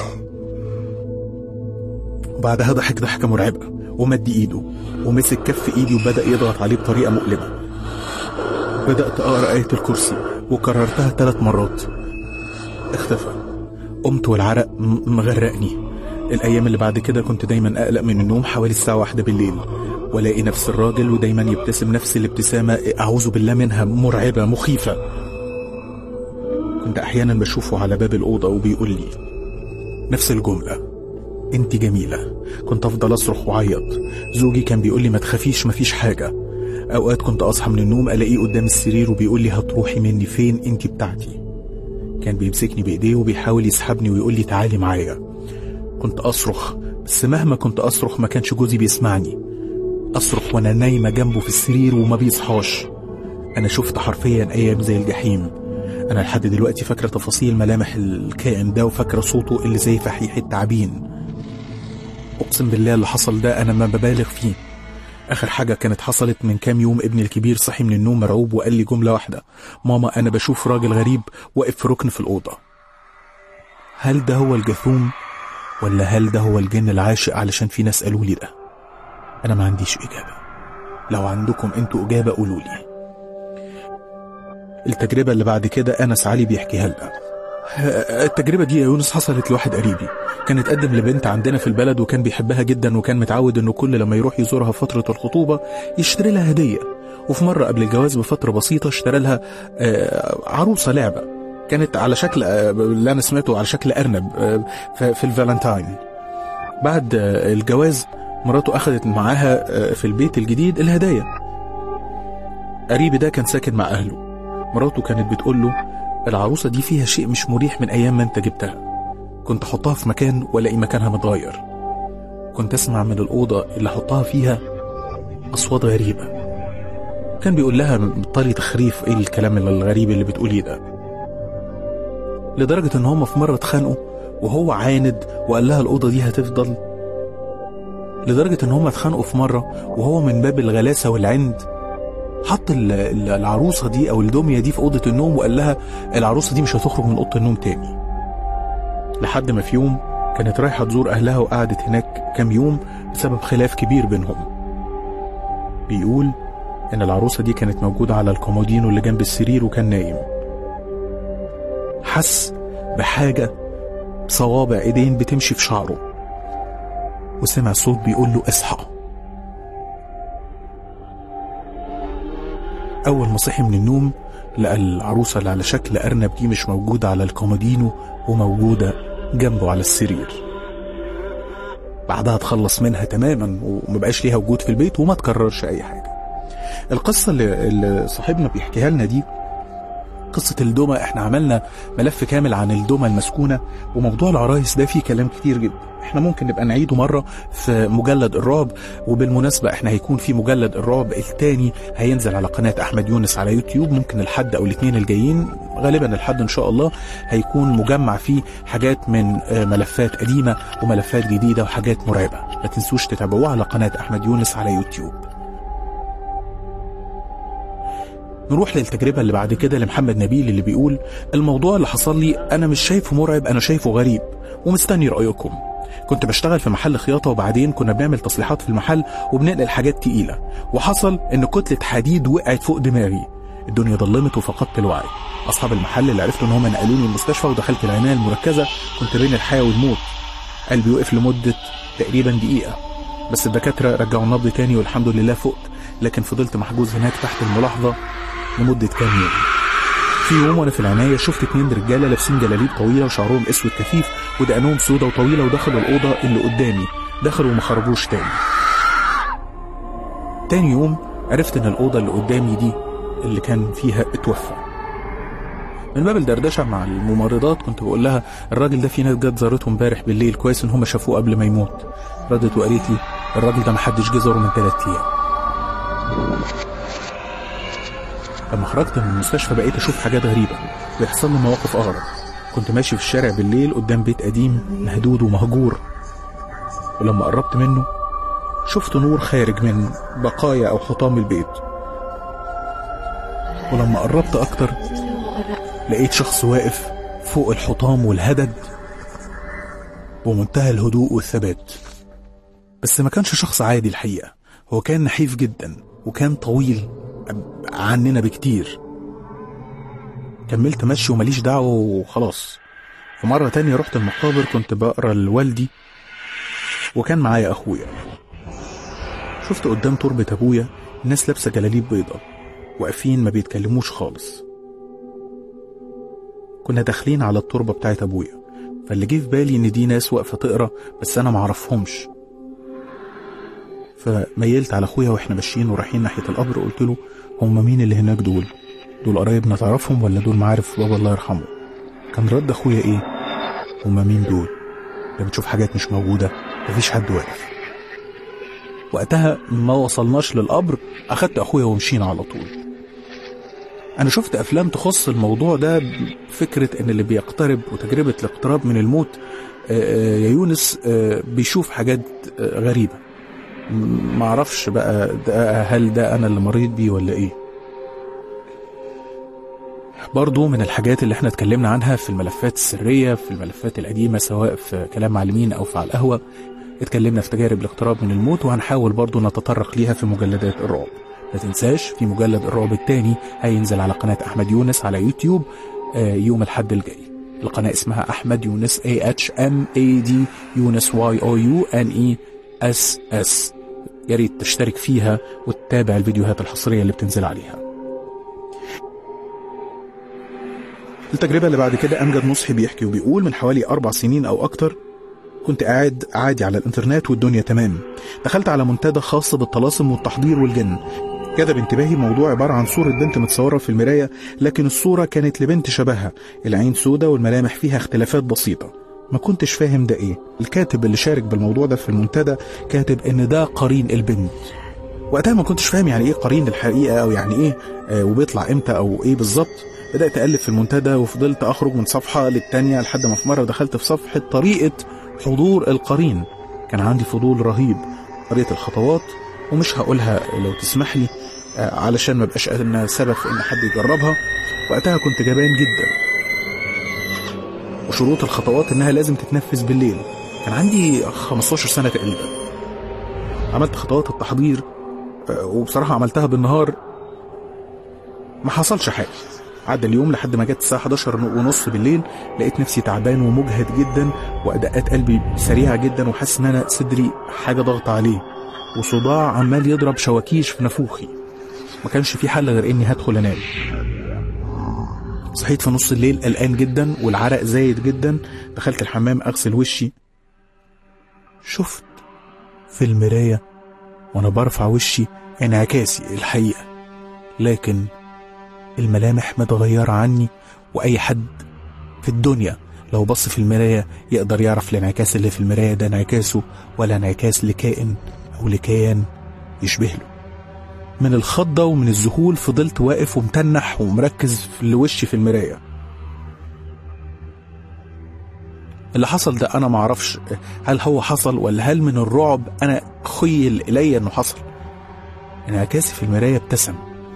وبعدها ضحك ضحكة مرعبة ومد ايده ومسك كف ايدي وبدأ يضغط عليه بطريقة مؤلمة. بدأت اقرأ آية الكرسي وكررتها 3 مرات. اختفى. قمت والعرق مغرقني. الأيام اللي بعد كده كنت دايما أقلق من النوم حوالي الساعة 1 بالليل، ولاقي نفس الراجل ودايما يبتسم نفس الابتسامة أعوذ بالله منها، مرعبة مخيفة. كنت أحيانا بشوفه على باب الأوضة وبيقول لي نفس الجملة: انت جميلة. كنت أفضل أصرخ وعيط. زوجي كان بيقول لي ما تخافيش مفيش حاجة. أوقات كنت أصحى من النوم ألاقيه قدام السرير وبيقول لي هتروحي مني فين، انت بتاعتي. كان بيمسكني بإيديه وبيحاول يسحبني ويقول لي تعالي معايا. كنت أصرخ، بس مهما كنت أصرخ ما كانش جوزي بيسمعني. أصرخ وأنا نايمة جنبه في السرير وما بيصحاش. أنا شفت حرفيا أيام زي الجحيم. أنا لحد دلوقتي فاكرة تفاصيل ملامح الكائن ده وفاكرة صوته اللي زي فحيح التعابين. اقسم بالله اللي حصل ده انا ما ببالغ فيه. اخر حاجة كانت حصلت من كام يوم، ابني الكبير صحي من النوم مرعوب وقال لي جملة واحدة: ماما انا بشوف راجل غريب واقف في ركن في الأوضة. هل ده هو الجاثوم ولا هل ده هو الجن العاشق؟ علشان في ناس قالوا لي ده. انا ما عنديش اجابة، لو عندكم انتوا اجابة قولوا لي. التجربة اللي بعد كده انس علي بيحكيها لنا. التجربة دي يا يونس حصلت لواحد قريبي، كان اتقدم لبنت عندنا في البلد وكان بيحبها جدا، وكان متعود انه كل لما يروح يزورها فترة الخطوبة يشتري لها هدية. وفي مرة قبل الجواز بفترة بسيطة اشترى لها عروسة لعبة كانت على شكل اللي انا سمعته على شكل ارنب في الفالنتاين. بعد الجواز مراته اخذت معاها في البيت الجديد الهدايا. قريبي ده كان ساكن مع اهله، مراته كانت بتقول له: العروسة دي فيها شيء مش مريح من ايام ما انت جبتها، كنت احطها في مكان والاقي مكانها متغير، كنت اسمع من الأوضة اللي احطها فيها اصوات غريبة. كان بيقول لها بطريقة تخريف: ايه الكلام الغريب اللي بتقوليه ده؟ لدرجة ان هم في مرة اتخانقوا وهو عاند وقال لها الأوضة دي هتفضل. لدرجة ان هم اتخانقوا في مرة وهو من باب الغلاسة والعند حط العروسة دي او الدمية دي في أوضة النوم وقال لها العروسة دي مش هتخرج من أوضة النوم تاني. لحد ما في يوم كانت رايحة تزور أهلها وقعدت هناك كام يوم بسبب خلاف كبير بينهم. بيقول إن العروسة دي كانت موجودة على الكومودينو اللي جنب السرير وكان نايم. حس بحاجة صوابع ايدين بتمشي في شعره وسمع صوت بيقول له: اصحى. أول ما صحي من النوم لقى العروسة اللي على شكل أرنب دي مش موجودة على الكومودينو وموجودة جنبه على السرير. بعدها اتخلص منها تماما ومبقاش ليها وجود في البيت وما تكررش أي حاجة. القصة اللي صاحبنا بيحكيها لنا دي قصة الدومة. احنا عملنا ملف كامل عن الدومة المسكونة، وموضوع العرايس ده فيه كلام كتير جدا. احنا ممكن نبقى نعيده مرة في مجلد الرعب. وبالمناسبة احنا هيكون في مجلد الرعب الثاني هينزل على قناة احمد يونس على يوتيوب، ممكن الحد او الاثنين الجايين، غالبا الحد ان شاء الله، هيكون مجمع فيه حاجات من ملفات قديمة وملفات جديدة وحاجات مرعبة. ما تنسوش تتابعوها على قناة احمد يونس على يوتيوب. نروح للتجربة اللي بعد كده لمحمد نبيل اللي بيقول: الموضوع اللي حصل لي أنا مش شايفه مرعب، أنا شايفه غريب ومستني رأيكم. كنت بشتغل في محل خياطة وبعدين كنا بنعمل تصليحات في المحل وبننقل حاجات تقيلة، وحصل إن كتلة حديد وقعت فوق دماغي. الدنيا ضلمت وفقدت الوعي. أصحاب المحل اللي عرفتوا إن هم نقلوني المستشفى ودخلت العناية المركزة كنت بين الحياة والموت. قلبي وقف لمدة تقريبا دقيقة، بس الدكاترة رجعوا النبض تاني والحمد لله فقت، لكن فضلت محجوز هناك تحت الملاحظة لمدة كام يوم. في يوم وانا في العناية شفت 2 رجالة لابسين جلاليب طويلة وشعرهم اسود كثيف ودقنهم سودة وطويلة ودخلوا الأوضة اللي قدامي، دخلوا وما خرجوش تاني. تاني يوم عرفت ان الأوضة اللي قدامي دي اللي كان فيها اتوفى. من باب الدردشة مع الممرضات كنت بقول لها: الراجل ده في ناس جت زارته امبارح بالليل، كويس ان هم شافوه قبل ما يموت. ردت وقالت لي: الراجل ده محدش جه زاره من 3 أيام. لما خرجت من المستشفى بقيت اشوف حاجات غريبة ويحصل لي مواقف اغرب. كنت ماشي في الشارع بالليل قدام بيت قديم مهدود ومهجور، ولما قربت منه شفت نور خارج من بقايا او حطام البيت، ولما قربت اكتر لقيت شخص واقف فوق الحطام والهدد بمنتهى الهدوء والثبات. بس ما كانش شخص عادي الحقيقة، هو كان نحيف جدا وكان طويل عننا بكتير. كملت مشي ومليش دعوة وخلاص. في مرة تانية رحت المقابر، كنت بقرأ لوالدي وكان معايا أخويا. شفت قدام تربة أبويا الناس لابسة جلاليب بيضة واقفين ما بيتكلموش خالص. كنا داخلين على التربة بتاعت أبويا، فاللي جه في بالي إن دي ناس واقفة تقرأ بس أنا معرفهمش. فميلت على أخويا وإحنا ماشيين ورايحين ناحية القبر وقلت له: هم مين اللي هناك دول؟ دول قرايبنا تعرفهم ولا دول معارف بابا الله يرحمه؟ كان رد أخويا إيه؟ هم مين دول؟ ده بتشوف حاجات مش موجودة، مفيش حد واقف. وقتها ما وصلناش للقبر، أخدت أخويا ومشينا على طول. أنا شفت أفلام تخص الموضوع ده، فكرة إن اللي بيقترب وتجربة الاقتراب من الموت يا يونس بيشوف حاجات غريبة، معرفش بقى هل ده أنا اللي مريض بيه ولا إيه. برضو من الحاجات اللي احنا اتكلمنا عنها في الملفات السرية، في الملفات القديمة، سواء في كلام معلمين أو في على القهوة، اتكلمنا في تجارب الاقتراب من الموت، وهنحاول برضو نتطرق ليها في مجلدات الرعب. ما تنساش في مجلد الرعب الثاني هينزل على قناة أحمد يونس على يوتيوب يوم الحد الجاي. القناة اسمها أحمد يونس AHMAD يونس YOUNESS. يا ريت تشترك فيها وتتابع الفيديوهات الحصرية اللي بتنزل عليها. التجربة اللي بعد كده أمجد نصحي بيحكي وبيقول: من حوالي 4 سنين أو أكتر كنت قاعد عادي على الإنترنت والدنيا تمام، دخلت على منتدى خاص بالطلاسم والتحضير والجن. جذب انتباهي موضوع عبارة عن صورة بنت متصورة في المراية، لكن الصورة كانت لبنت شبهها، العين سودة والملامح فيها اختلافات بسيطة. ما كنتش فاهم ده ايه. الكاتب اللي شارك بالموضوع ده في المنتدى كاتب ان ده قرين البنت. وقتها ما كنتش فاهم يعني ايه قرين الحقيقة، او يعني ايه وبيطلع امتى او ايه بالظبط. بدأت أقلب في المنتدى وفضلت أخرج من صفحة للتانية لحد ما في مرة دخلت في صفحة طريقة حضور القرين. كان عندي فضول رهيب، قريت الخطوات ومش هقولها لو تسمح لي علشان ما بقاش أنا سبب في إن حد يجربها. وقتها كنت جبان جدا. وشروط الخطوات إنها لازم تتنفذ بالليل. كان عندي 15 سنة تقريبا. عملت خطوات التحضير وبصراحة عملتها بالنهار، ما حصلش حاجة. عدى اليوم لحد ما جت الساعة 11:30 بالليل، لقيت نفسي تعبان ومجهد جدا، وأدقات قلبي سريعة جدا، وحس إن أنا صدري حاجة ضغط عليه، وصداع عمال يضرب شواكيش في نافوخي. ما كانش في حل غير إني هدخل أنام. صحيت في نص الليل قلقان جدا والعرق زايد جدا. دخلت الحمام أغسل وشي، شفت في المراية وأنا برفع وشي انعكاسي الحقيقة، لكن الملامح متغيرة عني، وأي حد في الدنيا لو بص في المراية يقدر يعرف الانعكاس اللي في المراية ده انعكاسه ولا انعكاس لكائن أو لكيان يشبه له. من الخضة ومن الذهول فضلت واقف ومتنح ومركز لوشي في المراية. اللي حصل ده أنا معرفش هل هو حصل ولا هل من الرعب أنا خيل إلي أنه حصل. انعكاسي في المراية ابتسم.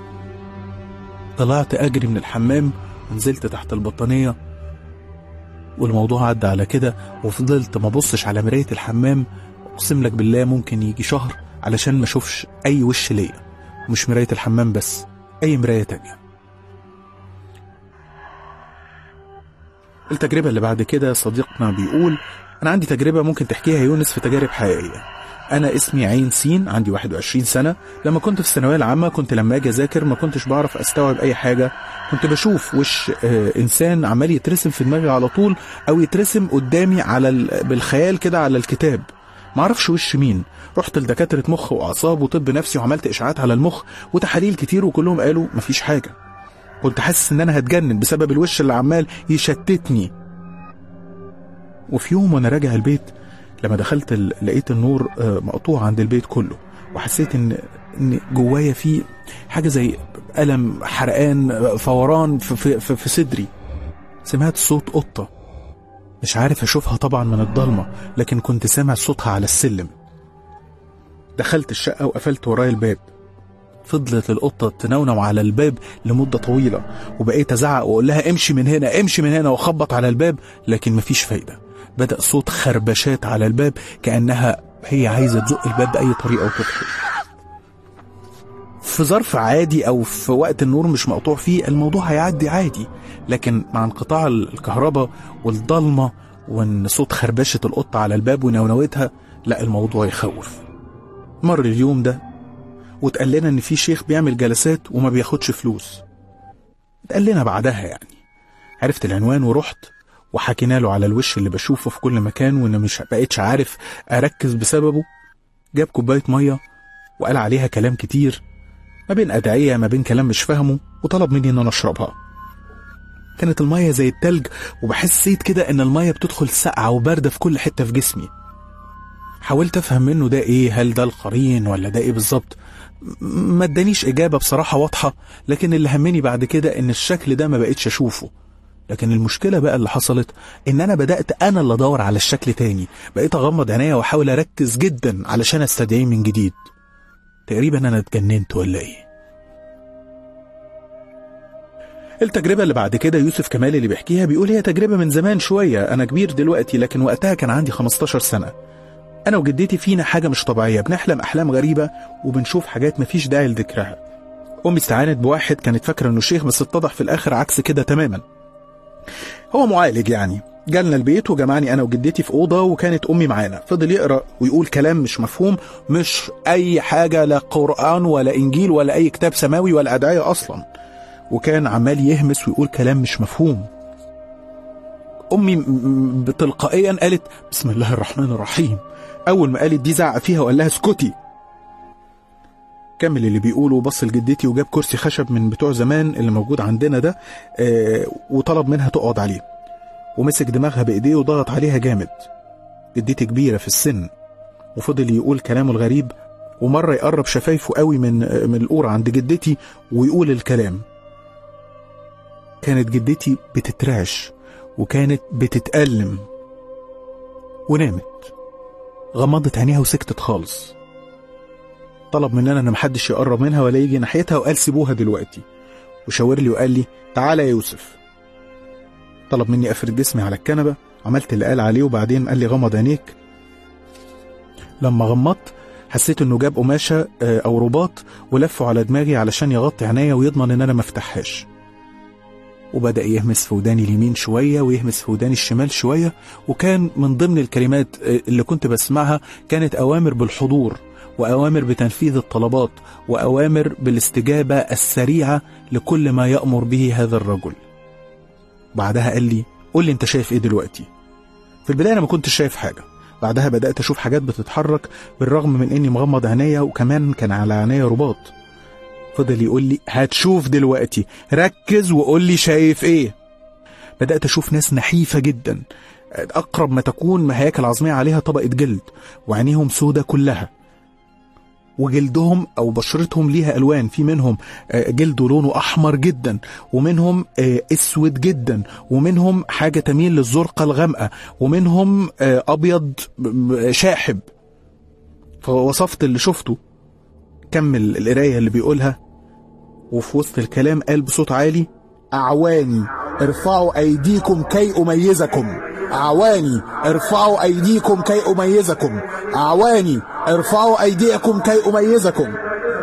طلعت أجري من الحمام ونزلت تحت البطانية، والموضوع عدى على كده. وفضلت ما بصش على مراية الحمام، أقسم لك بالله ممكن يجي شهر علشان ما شوفش أي وش ليا، مش مراية الحمام بس، أي مراية تانية. التجربة اللي بعد كده صديقنا بيقول: أنا عندي تجربة ممكن تحكيها يونس في تجارب حقيقية. أنا اسمي عين سين، عندي 21 سنة. لما كنت في الثانوية العامة كنت لما أجي أذاكر ما كنتش بعرف أستوعب أي حاجة. كنت بشوف وش إنسان عمال يترسم في دماغي على طول، أو يترسم قدامي بالخيال كده على الكتاب، معرفش وش مين. رحت لدكاترة مخ وأعصاب وطب نفسي وعملت إشعاعات على المخ وتحاليل كتير، وكلهم قالوا مفيش حاجة. كنت حاسس إن أنا هتجنن بسبب الوش اللي عمال يشتتني. وفي يوم وأنا راجع البيت لما دخلت لقيت النور مقطوع عند البيت كله، وحسيت ان جوايا في حاجة زي ألم، حرقان، فوران في صدري. سمعت صوت قطة، مش عارف أشوفها طبعا من الضلمة، لكن كنت سامع صوتها على السلم. دخلت الشقة وقفلت ورايا الباب. فضلت القطة تنونو على الباب لمدة طويلة، وبقيت أزعق وأقول لها امشي من هنا امشي من هنا، وأخبط على الباب، لكن مفيش فايدة. بدأ صوت خربشات على الباب كأنها هي عايزة تزق الباب بأي طريقة وتدخل. في ظرف عادي أو في وقت النور مش مقطوع فيه الموضوع هيعدي عادي، لكن مع انقطاع الكهرباء والضلمة وان صوت خربشة القطة على الباب ونونوتها، لا الموضوع يخوف. مر اليوم ده واتقال لنا ان في شيخ بيعمل جلسات وما بياخدش فلوس. اتقال لنا بعدها يعني. عرفت العنوان ورحت وحكينا له على الوش اللي بشوفه في كل مكان وان مش بقيتش عارف اركز بسببه. جاب كوباية مية وقال عليها كلام كتير، ما بين أدعية ما بين كلام مش فاهمه، وطلب مني ان انا اشربها. كانت المية زي التلج، وبحسيت كده ان المية بتدخل ساقعة وباردة في كل حتة في جسمي. حاولت افهم منه ده ايه، هل ده القرين ولا ده ايه بالظبط. ما ادانيش اجابة بصراحة واضحة، لكن اللي همني بعد كده ان الشكل ده ما بقيتش اشوفه. لكن المشكلة بقى اللي حصلت ان انا بدأت انا اللي ادور على الشكل تاني، بقيت اغمض عينيا واحاول اركز جدا علشان استدعيه من جديد. تقريبا انا اتجننت ولا ايه؟ التجربة اللي بعد كده يوسف كمال اللي بيحكيها بيقول هي تجربة من زمان شوية، انا كبير دلوقتي لكن وقتها كان عندي 15 سنة. انا وجدتي فينا حاجة مش طبيعية، بنحلم احلام غريبة وبنشوف حاجات مفيش داعي لذكرها. امي استعانت بواحد كانت فاكرة انه شيخ، بس اتضح في الاخر عكس كده تماما، هو معالج يعني. جالنا البيت وجمعني انا وجدتي في اوضه وكانت امي معانا، فضل يقرا ويقول كلام مش مفهوم، مش اي حاجه، لا قران ولا انجيل ولا اي كتاب سماوي ولا ادعيه اصلا، وكان عمال يهمس ويقول كلام مش مفهوم. امي بتلقائيا قالت بسم الله الرحمن الرحيم، اول ما قالت دي زعق فيها وقال لها اسكتي. كمل اللي بيقوله وبص لجدتي وجاب كرسي خشب من بتوع زمان اللي موجود عندنا ده، وطلب منها تقعد عليه، ومسك دماغها بايديه وضغط عليها جامد. جدتي كبيرة في السن، وفضل يقول كلامه الغريب، ومرة يقرب شفايفه قوي من القورة عند جدتي ويقول الكلام. كانت جدتي بتترعش وكانت بتتألم ونامت، غمضت عينيها وسكتت خالص. طلب مننا ان محدش يقرب منها ولا يجي ناحيتها، وقال سيبوها دلوقتي، وشاور لي وقال لي تعالى يا يوسف. طلب مني افرد جسمي على الكنبة، عملت اللي قال عليه، وبعدين قال لي غمض عينيك. لما غمضت حسيت انه جاب قماشة او رباط ولفه على دماغي علشان يغطي عينيا ويضمن ان انا ما افتحهاش، وبدأ يهمس في وداني اليمين شوية ويهمس في وداني الشمال شوية، وكان من ضمن الكلمات اللي كنت بسمعها كانت أوامر بالحضور، وأوامر بتنفيذ الطلبات، وأوامر بالاستجابة السريعة لكل ما يأمر به هذا الرجل. بعدها قال لي قول لي انت شايف ايه دلوقتي؟ في البداية انا ما كنتش شايف حاجة، بعدها بدأت اشوف حاجات بتتحرك بالرغم من اني مغمض عينيا، وكمان كان على عينيا رباط. فضل يقول لي هتشوف دلوقتي، ركز وقول لي شايف ايه. بدأت اشوف ناس نحيفة جدا، اقرب ما تكون هياكل عظمية عليها طبقة جلد، وعينيهم سودة كلها، وجلدهم او بشرتهم ليها الوان، في منهم جلده لونه احمر جدا، ومنهم اسود جدا، ومنهم حاجة تميل للزرقة الغامقة، ومنهم ابيض شاحب. فوصفت اللي شفته. كمل القراية اللي بيقولها، وفي وسط الكلام قال بصوت عالي أعواني ارفعوا أيديكم كي أميزكم، أعواني ارفعوا أيديكم كي أميزكم، أعواني ارفعوا أيديكم كي أميزكم.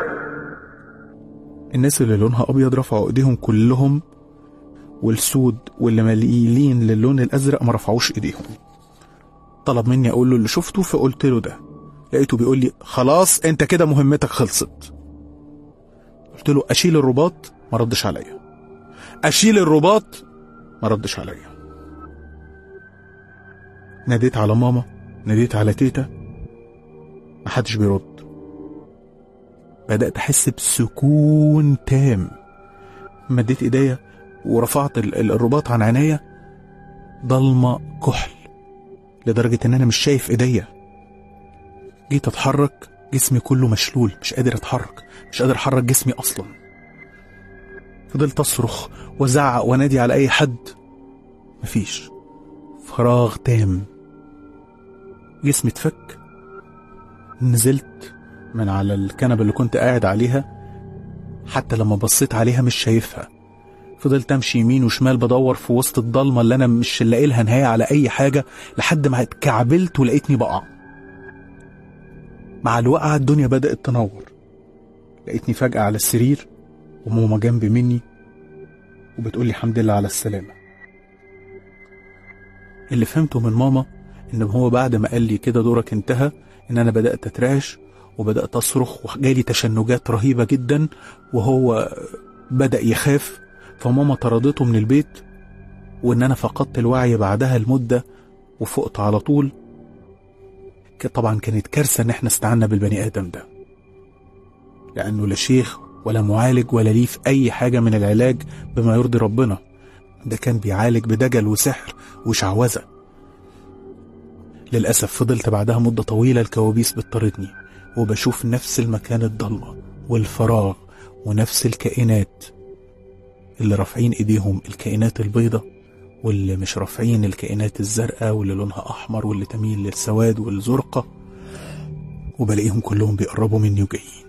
الناس اللي لونها أبيض رفعوا أيديهم كلهم، والسود واللي مليلين للون الأزرق ما رفعوش أيديهم. طلب مني أقول له اللي شفته، فقلت له ده. لقيته بيقول لي خلاص انت كده مهمتك خلصت. قلت له اشيل الرباط، ما ردش عليا. اشيل الرباط، ما ردش عليا. ناديت على ماما، ناديت على تيتا، ما حدش بيرد. بدأت احس بسكون تام. مديت ايديا ورفعت الرباط عن عينيا، ضلمة كحل لدرجة ان انا مش شايف ايديا. جيت اتحرك، جسمي كله مشلول، مش قادر اتحرك، مش قادر احرك جسمي اصلا. فضلت اصرخ وازعق وانادي على اي حد، مفيش، فراغ تام. جسمي اتفك، نزلت من على الكنبة اللي كنت قاعد عليها، حتى لما بصيت عليها مش شايفها. فضلت امشي يمين وشمال بدور في وسط الضلمة اللي انا مش لاقي لها نهاية على اي حاجة، لحد ما اتكعبلت ولقيتني بقع. مع الوقعة الدنيا بدأت تنور، لقيتني فجأة على السرير وماما جنب مني وبتقولي الحمد لله على السلامة. اللي فهمته من ماما ان هو بعد ما قال لي كده دورك انتهى، ان انا بدأت اترعش وبدأت اصرخ وجالي تشنجات رهيبة جدا، وهو بدأ يخاف. فماما طردته من البيت، وان انا فقدت الوعي بعدها المدة وفقت على طول. طبعا كانت كارثة ان احنا استعنا بالبني ادم ده، لانه لا شيخ ولا معالج ولا ليه في اي حاجة من العلاج بما يرضي ربنا. ده كان بيعالج بدجل وسحر وشعوذة. للأسف فضلت بعدها مدة طويلة الكوابيس بتطاردني، وبشوف نفس المكان الضلمة والفراغ ونفس الكائنات اللي رافعين ايديهم، الكائنات البيضة واللي مش رافعين الكائنات الزرقاء واللي لونها أحمر واللي تميل للسواد والزرقة، وبلاقيهم كلهم بيقربوا مني وجايين.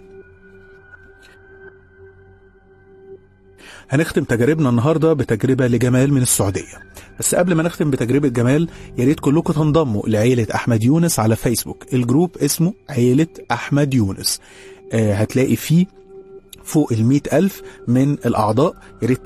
هنختم تجاربنا النهاردة بتجربة لجمال من السعودية. بس قبل ما نختم بتجربة جمال، ياريت كلكم تنضموا لعيلة أحمد يونس على فيسبوك. الجروب اسمه عيلة أحمد يونس. هتلاقي فيه فوق 100,000 من الأعضاء. ياريت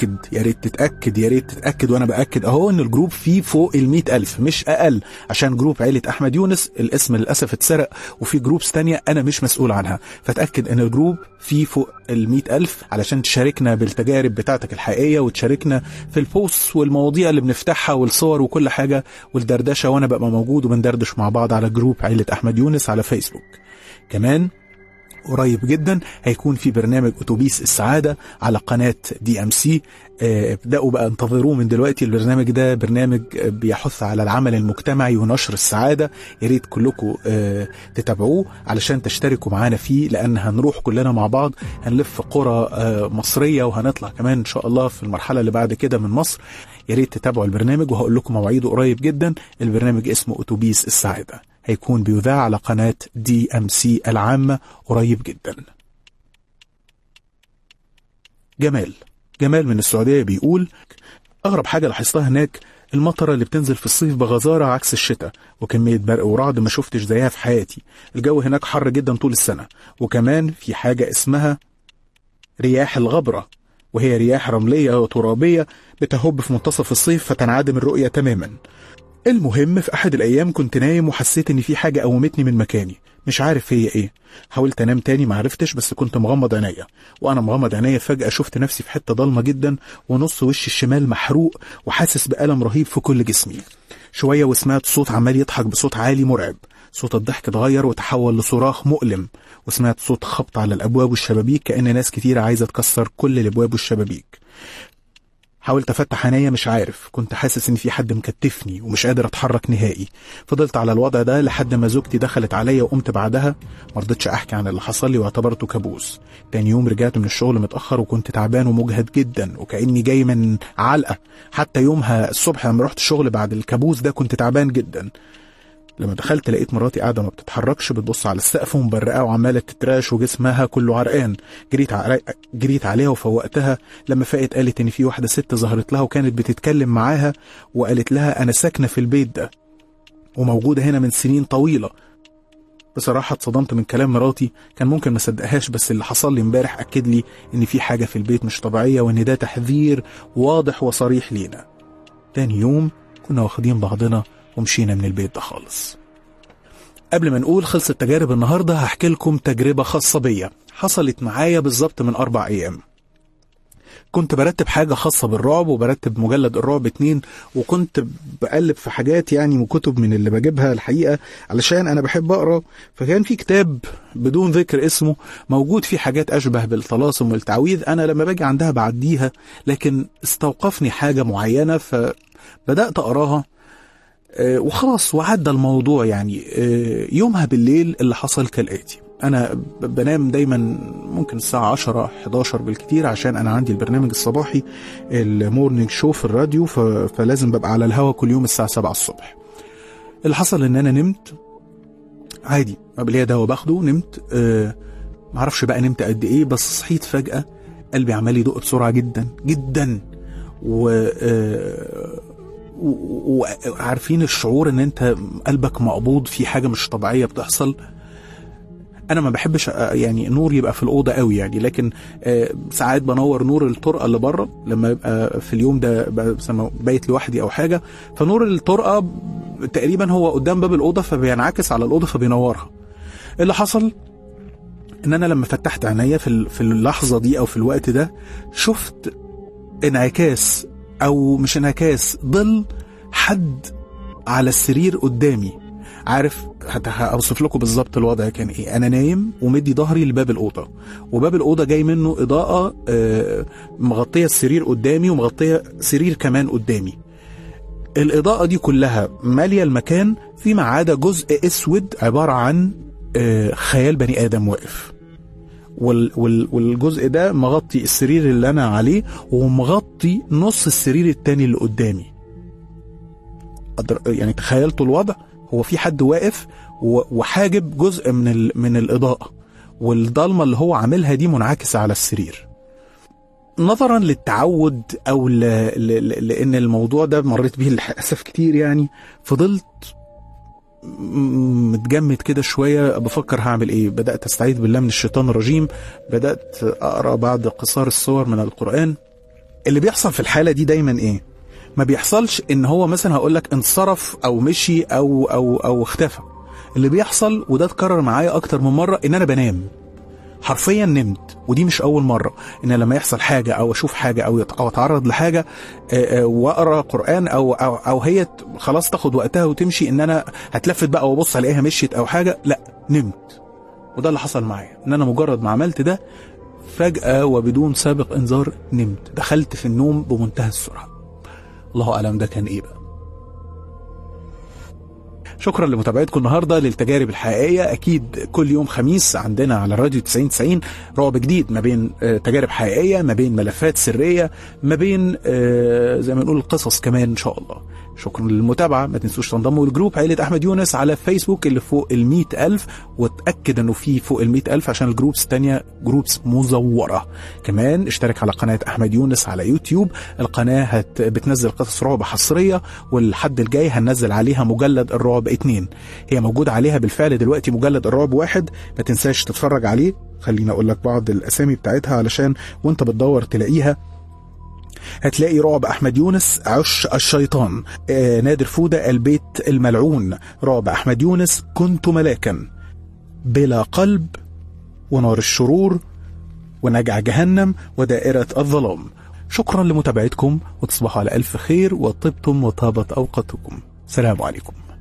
تتأكد وأنا بأكد أهو إن الجروب فيه فوق 100,000 مش أقل، عشان جروب عيلة أحمد يونس الاسم للأسف اتسرق، وفي جروبس تانية أنا مش مسؤول عنها، فتأكد إن الجروب فيه فوق 100,000 علشان تشاركنا بالتجارب بتاعتك الحقيقية، وتشاركنا في البوست والمواضيع اللي بنفتحها والصور وكل حاجة والدردشة، وأنا ببقى موجود وبندردش مع بعض على جروب عيلة أحمد يونس على فيسبوك. كمان قريب جدا هيكون في برنامج أتوبيس السعادة على قناة DMC. ابدأوا بقى انتظروه من دلوقتي. البرنامج ده برنامج بيحث على العمل المجتمعي ونشر السعادة. ياريت كلكم تتابعوه علشان تشتركوا معانا فيه، لأن هنروح كلنا مع بعض، هنلف قرى مصرية، وهنطلع كمان إن شاء الله في المرحلة اللي بعد كده من مصر. ياريت تتابعوا البرنامج، وهقول لكم مواعيده قريب جدا. البرنامج اسمه أتوبيس السعادة، هيكون بيذاع على قناة DMC العامة قريب جدا. جمال من السعودية بيقول: أغرب حاجة لاحظتها هناك المطرة اللي بتنزل في الصيف بغزارة عكس الشتاء، وكمية برق ورعد ما شفتش زيها في حياتي. الجو هناك حر جدا طول السنة، وكمان في حاجة اسمها رياح الغبرة، وهي رياح رملية وترابية بتهب في منتصف الصيف فتنعدم الرؤية تماما. المهم في أحد الأيام كنت نايم وحسيت إن في حاجة قومتني من مكاني، مش عارف هي إيه. حاولت أنام تاني معرفتش، بس كنت مغمض عينيا، وأنا مغمض عينيا فجأة شفت نفسي في حتة ضلمة جدا، ونص وشي الشمال محروق، وحاسس بألم رهيب في كل جسمي. شوية وسمعت صوت عمال يضحك بصوت عالي مرعب. صوت الضحك اتغير وتحول لصراخ مؤلم، وسمعت صوت خبط على الأبواب والشبابيك كأن ناس كتير عايزة تكسر كل الأبواب والشبابيك. حاولت افتح عينيا مش عارف، كنت حاسس ان في حد مكتفني ومش قادر اتحرك نهائي. فضلت على الوضع ده لحد ما زوجتي دخلت عليا، وقمت بعدها مرضتش احكي عن اللي حصل لي واعتبرته كابوس. تاني يوم رجعت من الشغل متاخر، وكنت تعبان ومجهد جدا وكاني جاي من علقه. حتى يومها الصبح لما رحت الشغل بعد الكابوس ده كنت تعبان جدا. لما دخلت لقيت مراتي قاعده ما بتتحركش، بتبص على السقف ومبرقه وعماله تتراش وجسمها كله عرقان. جريت عليها وفوقتها. لما فاقت قالت ان في واحده ست ظهرت لها وكانت بتتكلم معاها، وقالت لها انا ساكنه في البيت ده وموجوده هنا من سنين طويله. بصراحه اتصدمت من كلام مراتي، كان ممكن ما صدقهاش، بس اللي حصل لي امبارح اكد لي ان في حاجه في البيت مش طبيعيه، وان ده تحذير واضح وصريح لينا. تاني يوم كنا واخدين بعضنا ومشينا من البيت ده خالص. قبل ما نقول خلصت تجارب النهاردة، هحكي لكم تجربة خاصة بيا حصلت معايا بالظبط من 4 أيام. كنت برتب حاجة خاصة بالرعب، وبرتب مجلد الرعب 2، وكنت بقلب في حاجات يعني وكتب من اللي بجيبها الحقيقة علشان أنا بحب أقرأ. فكان في كتاب بدون ذكر اسمه موجود فيه حاجات أشبه بالطلاسم والتعويذ، أنا لما باجي عندها بعديها، لكن استوقفني حاجة معينة فبدأت أقراها وخلاص وعدى الموضوع. يعني يومها بالليل اللي حصل كالآتي: أنا بنام دايما ممكن الساعة 10-11 بالكتير، عشان أنا عندي البرنامج الصباحي المورنينج شو في الراديو، فلازم ببقى على الهوا كل يوم الساعة 7 الصبح. اللي حصل إن أنا نمت عادي، قبليها دواء باخده، نمت معرفش بقى نمت قد إيه، بس صحيت فجأة قلبي عمال يدق بسرعة جدا جدا، وعارفين الشعور ان انت قلبك مقبوض في حاجة مش طبيعية بتحصل. انا ما بحبش يعني نور يبقى في الأوضة قوي يعني، لكن ساعات بنور نور الطرقة اللي بره لما يبقى في اليوم ده بيت لوحدي او حاجة، فنور الطرقة تقريبا هو قدام باب الأوضة فبينعكس على الأوضة فبينورها. اللي حصل ان انا لما فتحت عينيا في اللحظة دي او في الوقت ده، شفت انعكاس او مش انعكاس، ظل حد على السرير قدامي. عارف هوصف لكم بالظبط الوضع كان ايه. انا نايم ومدي ظهري لباب الاوضه، وباب الاوضه جاي منه اضاءه مغطيه السرير قدامي ومغطيه سرير كمان قدامي. الاضاءه دي كلها ماليه المكان فيما عدا جزء اسود عباره عن خيال بني ادم واقف، والجزء ده مغطي السرير اللي انا عليه ومغطي نص السرير التاني اللي قدامي. يعني تخيلتوا الوضع، هو في حد واقف وحاجب جزء من الإضاءة، والضلمة اللي هو عاملها دي منعكسة على السرير. نظرا للتعود أو لأن الموضوع ده مريت به للأسف كتير، يعني فضلت متجمد كده شوية بفكر هعمل ايه. بدأت استعيذ بالله من الشيطان الرجيم، بدأت اقرأ بعض قصار الصور من القرآن. اللي بيحصل في الحالة دي دايما ايه؟ ما بيحصلش ان هو مثلا هقولك انصرف او مشي او اختفى. اللي بيحصل، وده اتكرر معايا اكتر من مرة، ان انا بنام حرفيا، نمت. ودي مش اول مرة ان لما يحصل حاجة او اشوف حاجة او اتعرض لحاجة واقرا قرآن او هي خلاص تاخد وقتها وتمشي، ان انا هتلفت بقى وابص الاقيها مشيت او حاجة. لا، نمت. وده اللي حصل معايا، ان انا مجرد ما عملت ده فجأة وبدون سابق انذار نمت، دخلت في النوم بمنتهى السرعة. الله اعلم ده كان ايه بقى. شكرا لمتابعتكم النهارده للتجارب الحقيقيه. اكيد كل يوم خميس عندنا على الراديو 90 رعب جديد، ما بين تجارب حقيقيه، ما بين ملفات سريه، ما بين زي ما نقول قصص كمان ان شاء الله. شكرا للمتابعه. ما تنسوش تنضموا لجروب عائله احمد يونس على فيسبوك اللي فوق ال100,000، واتاكد انه في فوق ال100,000 عشان الجروبس الثانيه جروبس مزوره. كمان اشترك على قناه احمد يونس على يوتيوب. القناه بتنزل قصص رعب حصريه، والحد الجاي هننزل عليها مجلد الرعب 2. هي موجود عليها بالفعل دلوقتي مجلد الرعب 1، ما تنساش تتفرج عليه. خلينا اقول لك بعض الاسامي بتاعتها علشان وانت بتدور تلاقيها. هتلاقي رعب احمد يونس عش الشيطان، نادر فودة البيت الملعون، رعب احمد يونس كنت ملاكا، بلا قلب، ونار الشرور، ونجع جهنم، ودائرة الظلام. شكرا لمتابعتكم، وتصبحوا على ألف خير، وطبتم وطابت أوقاتكم. سلام عليكم.